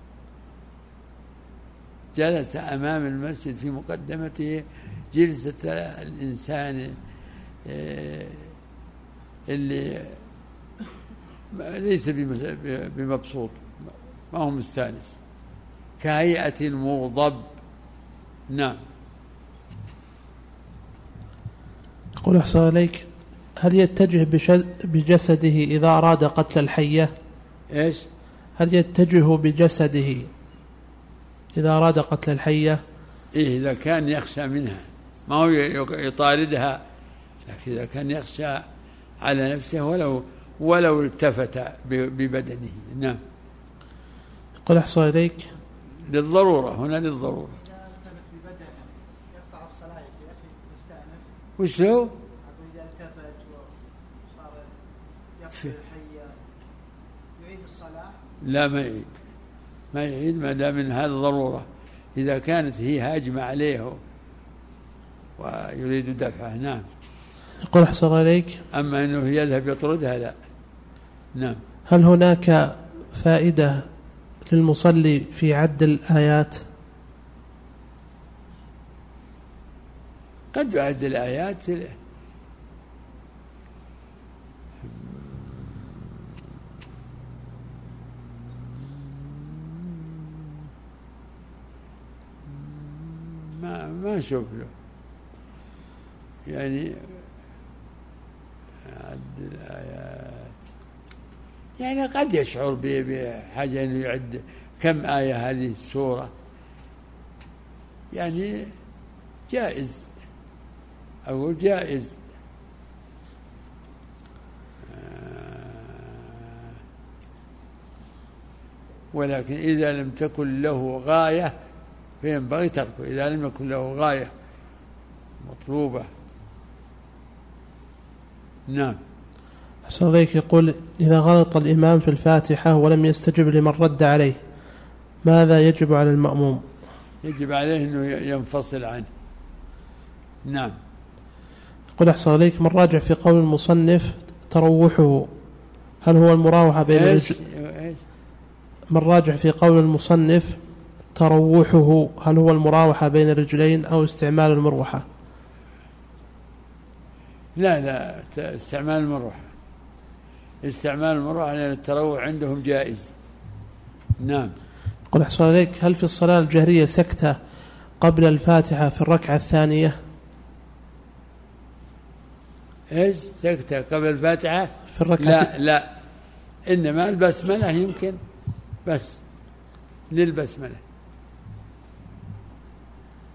جلس أمام المسجد في مقدمته جلسة الإنسان اللي ليس بمبسوط، ما هو مستانس، كهيئة الموضب. نعم. يقول أحسن عليك هل يتجه بجسده إذا أراد قتل الحية؟ إيش؟ هل يتجه بجسده إذا أراد قتل الحية؟ إيه إذا كان يخشى منها، ما هو يطاردها، لكن إذا كان يخشى على نفسه ولو ولو التفت ببدنه. نعم. يقول أحسن عليك للضرورة، هنا للضرورة. إذا التفت ببدنه يقطع الصلاة يا شيخ يستأنف. وش هو؟ إذا التفت وصار يقتل الحية يعيد الصلاة؟ لا ما يعيد، ما يعيد ما دام من هذا ضرورة. إذا كانت هي هاجمة عليه ويريد دفعه. نعم. يقول أحسن عليك أما أنه يذهب يطردها لا. نعم. هل هناك فائدة للمصلي في عد الآيات؟ قد يعد الآيات ما ما أشوف له يعني عد الآيات، يعني قد يشعر بحاجة أنه يعد كم آية هذه السورة، يعني جائز أو جائز. ولكن إذا لم تكن له غاية فينبغي تركه، إذا لم يكن له غاية مطلوبة. نعم. أحسن عليك يقول إذا غلط الإمام في الفاتحة ولم يستجب لمن رد عليه ماذا يجب على المأموم؟ يجب عليه أنه ينفصل عنه. نعم. يقول أحسن عليك من راجع في قول المصنف تروحه هل هو المراوحة بين الرجل؟ من راجع في قول المصنف تروحه هل هو المراوحة بين الرجلين أو استعمال المروحة؟ لا لا استعمال المروحة، استعمال المروحة لأن التروح عندهم جائز. نعم. قل أحسن عليك هل في الصلاة الجهرية سكتة قبل الفاتحة في الركعة الثانية؟ إيش سكتة قبل الفاتحة في الركعة؟ لا لا، إنما البسملة يمكن بس للبسملة.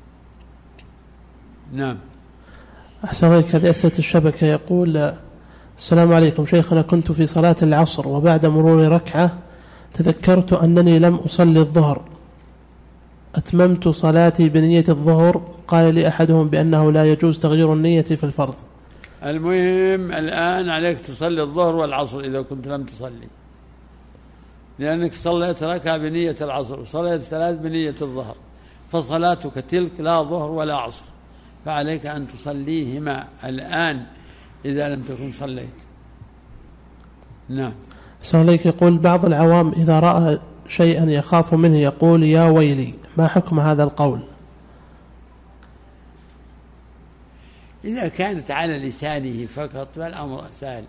نعم. أحسن عليك هذه أسئلة الشبكة. يقول السلام عليكم شيخنا، كنت في صلاة العصر وبعد مرور ركعة تذكرت أنني لم أصلي الظهر، أتممت صلاتي بنية الظهر. قال لي أحدهم بأنه لا يجوز تغيير النية في الفرض. المهم الآن عليك تصلي الظهر والعصر إذا كنت لم تصلي، لأنك صليت ركعة بنية العصر وصليت ثلاث بنية الظهر، فصلاتك تلك لا ظهر ولا عصر، فعليك أن تصليهما الآن إذا لم تكن صليت. نعم. أحسن عليك. يقول بعض العوام إذا رأى شيئا يخاف منه يقول يا ويلي، ما حكم هذا القول؟ إذا كانت على لسانه فقط فالأمر سهل،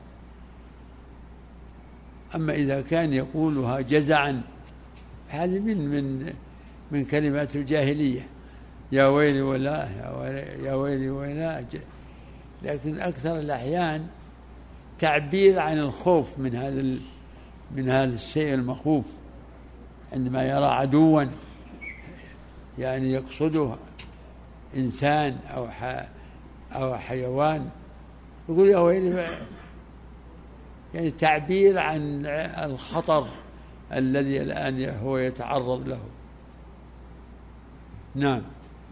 أما إذا كان يقولها جزعا هذه من من من كلمات الجاهلية، يا ويلي ولا يا ويلي ولا. لكن أكثر الأحيان تعبير عن الخوف من هذا من هذا الشيء المخوف، عندما يرى عدوا يعني يقصده إنسان أو أو حيوان يقول يا ويلي، يعني تعبير عن الخطر الذي الآن هو يتعرض له. نعم.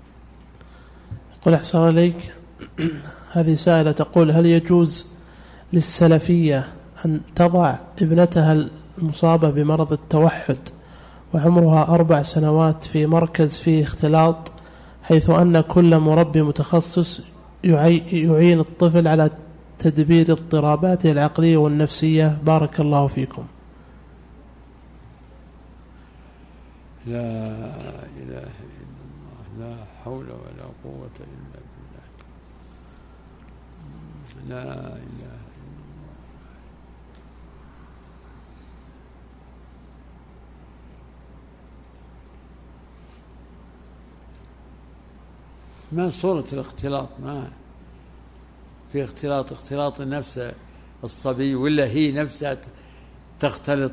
قل أحسن عليك. هذه سائلة تقول هل يجوز للسلفية أن تضع ابنتها المصابة بمرض التوحد وعمرها أربع سنوات في مركز فيه اختلاط، حيث أن كل مربي متخصص يعين الطفل على تدبير اضطراباته العقلية والنفسية؟ بارك الله فيكم. لا إله إلا الله، لا حول ولا قوة إلا بالله، لا إله إلا الله. ما صورة الاختلاط؟ ما في اختلاط، اختلاط النفس الصبي ولا هي نفسها تختلط؟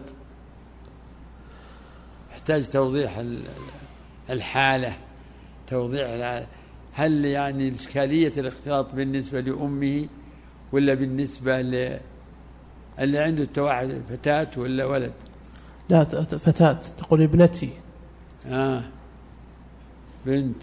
يحتاج توضيح الحالة، توضيح الحالة. هل يعني إشكالية الاختلاط بالنسبة لأمه ولا بالنسبة اللي عنده التوحد فتاة ولا ولد؟ لا فتاة، تقول ابنتي. آه بنت.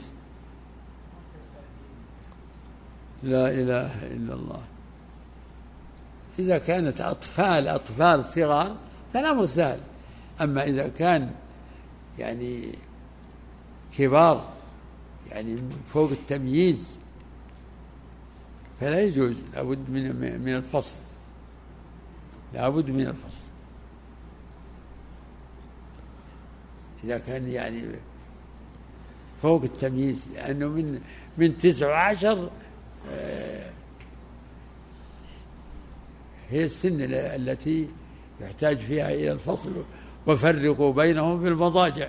لا إله إلا الله. إذا كانت أطفال أطفال صغار فالأمر سهل، أما إذا كان يعني كبار يعني فوق التمييز فلا يجوز، لابد من من الفصل، لابد من الفصل. إذا كان يعني فوق التمييز، لأنه من من تسع وعشر هي السن التي يحتاج فيها إلى الفصل، وفرقوا بينهم في المضاجع.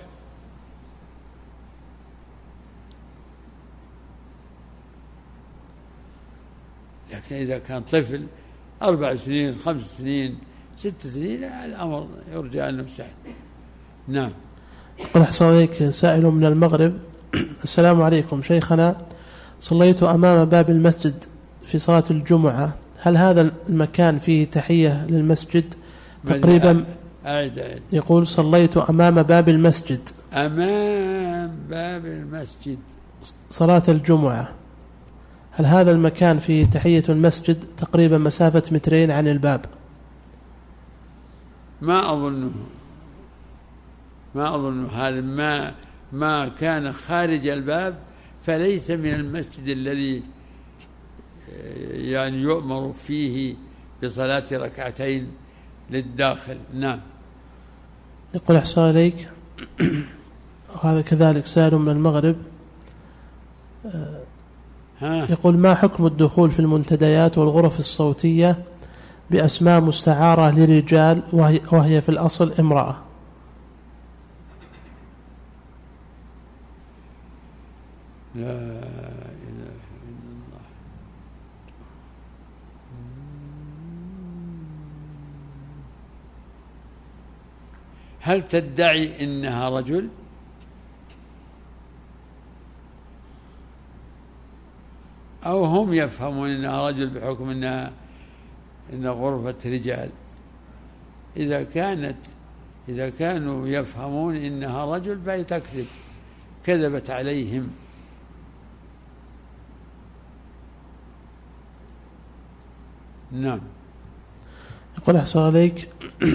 لكن إذا كان طفل أربع سنين خمس سنين ست سنين الأمر يرجى أنه سهل. نعم. يقول أحسن عليك سائل من المغرب: السلام عليكم شيخنا، صليت أمام باب المسجد في صلاة الجمعة، هل هذا المكان فيه تحية للمسجد؟ تقريبا أعد أعد. يقول صليت أمام باب المسجد، أمام باب المسجد صلاة الجمعة، هل هذا المكان فيه تحية المسجد؟ تقريبا مسافة مترين عن الباب. ما أظنه ما أظنه هذا ما ما كان خارج الباب فليس من المسجد الذي يعني يؤمر فيه بصلاة ركعتين للداخل. نعم. يقول أحسن عليك وهذا كذلك سائل من المغرب، يقول ما حكم الدخول في المنتديات والغرف الصوتية بأسماء مستعارة لرجال وهي, وهي في الأصل امرأة؟ لا إله إلا الله. هل تدعي إنها رجل؟ أو هم يفهمون إنها رجل بحكم إنها إن غرفة رجال. إذا كانت إذا كانوا يفهمون إنها رجل فهي تكذب، كذبت عليهم. نعم. يقول أحسن عليك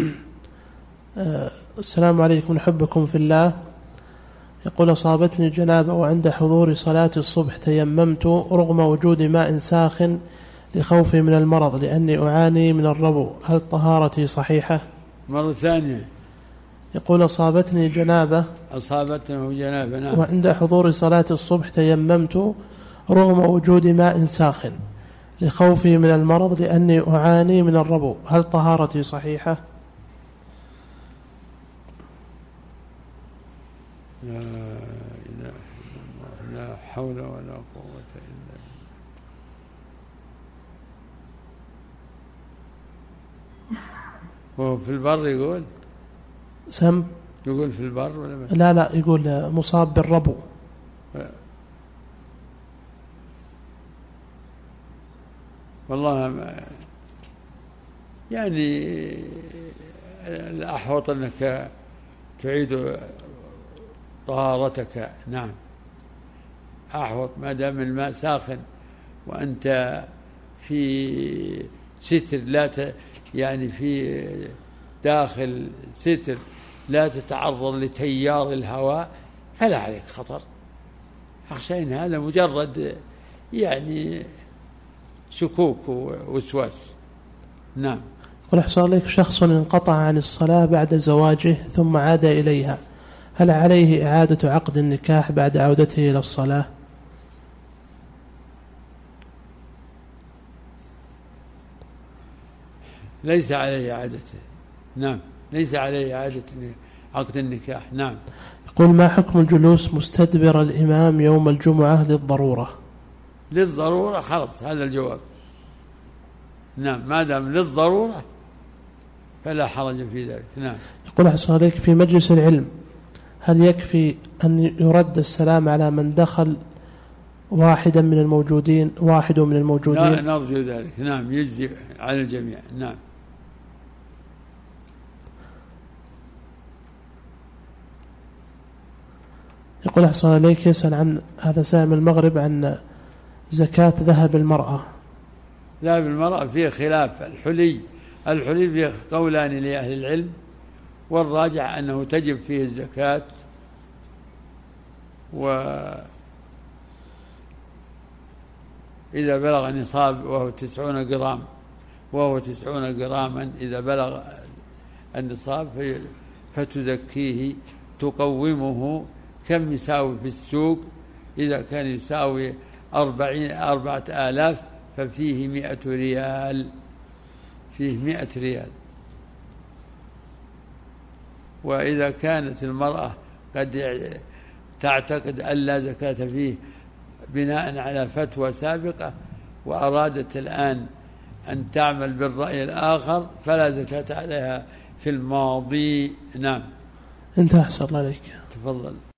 السلام عليكم نحبكم في الله. يقول أصابتني جنابة وعند حضور صلاة الصبح تيممت رغم وجود ماء ساخن لخوفي من المرض لأني أعاني من الربو، هل طهارتي صحيحة؟ مرة ثانية. يقول أصابتني جنابة أصابتني جنابة نعم. وعند حضور صلاة الصبح تيممت رغم وجود ماء ساخن لخوفي من المرض لأني أعاني من الربو، هل طهارتي صحيحة؟ لا إله إلا الله، لا حول ولا قوة إلا بالله. وهو في البر يقول سم يقول في البر ولا ما؟ لا لا يقول مصاب بالربو. والله ما يعني الأحوط أنك تعيد طهارتك. نعم أحوط ما دام الماء ساخن وأنت في ستر لا ت... يعني في داخل ستر لا تتعرض لتيار الهواء فلا عليك خطر. أخشى إن هذا مجرد يعني شكوك ووسواس. نعم. قل أحسن عليك شخص انقطع عن الصلاة بعد زواجه ثم عاد إليها، هل عليه إعادة عقد النكاح بعد عودته إلى الصلاة؟ ليس عليه إعادته. نعم ليس عليه إعادة عقد النكاح. نعم. يقول ما حكم الجلوس مستدبر الإمام يوم الجمعة للضرورة؟ للضرورة خلاص هذا الجواب. نعم ما دام للضرورة فلا حرج في ذلك. نعم. يقول أحسن عليك في مجلس العلم هل يكفي أن يرد السلام على من دخل واحدا من الموجودين واحد من الموجودين؟ لا نرجو ذلك. نعم يجزي على الجميع. نعم. يقول أحسن عليك يسأل عن هذا سائل من المغرب عن زكاة ذهب المرأة. ذهب المرأة فيه خلاف. الحلي الحلي فيه قولان لأهل العلم، والراجع أنه تجب فيه الزكاة، وإذا بلغ نصاب وهو تسعون جرام وهو تسعون جراما إذا بلغ النصاب فتزكيه تقومه كم يساوي في السوق. إذا كان يساوي أربعين أربعة آلاف ففيه مئة ريال، فيه مئة ريال. وإذا كانت المرأة قد تعتقد أن لا زكاة فيه بناء على فتوى سابقة وأرادت الآن أن تعمل بالرأي الآخر فلا زكاة عليها في الماضي. نعم. انتهى. أحسن الله عليك. تفضل.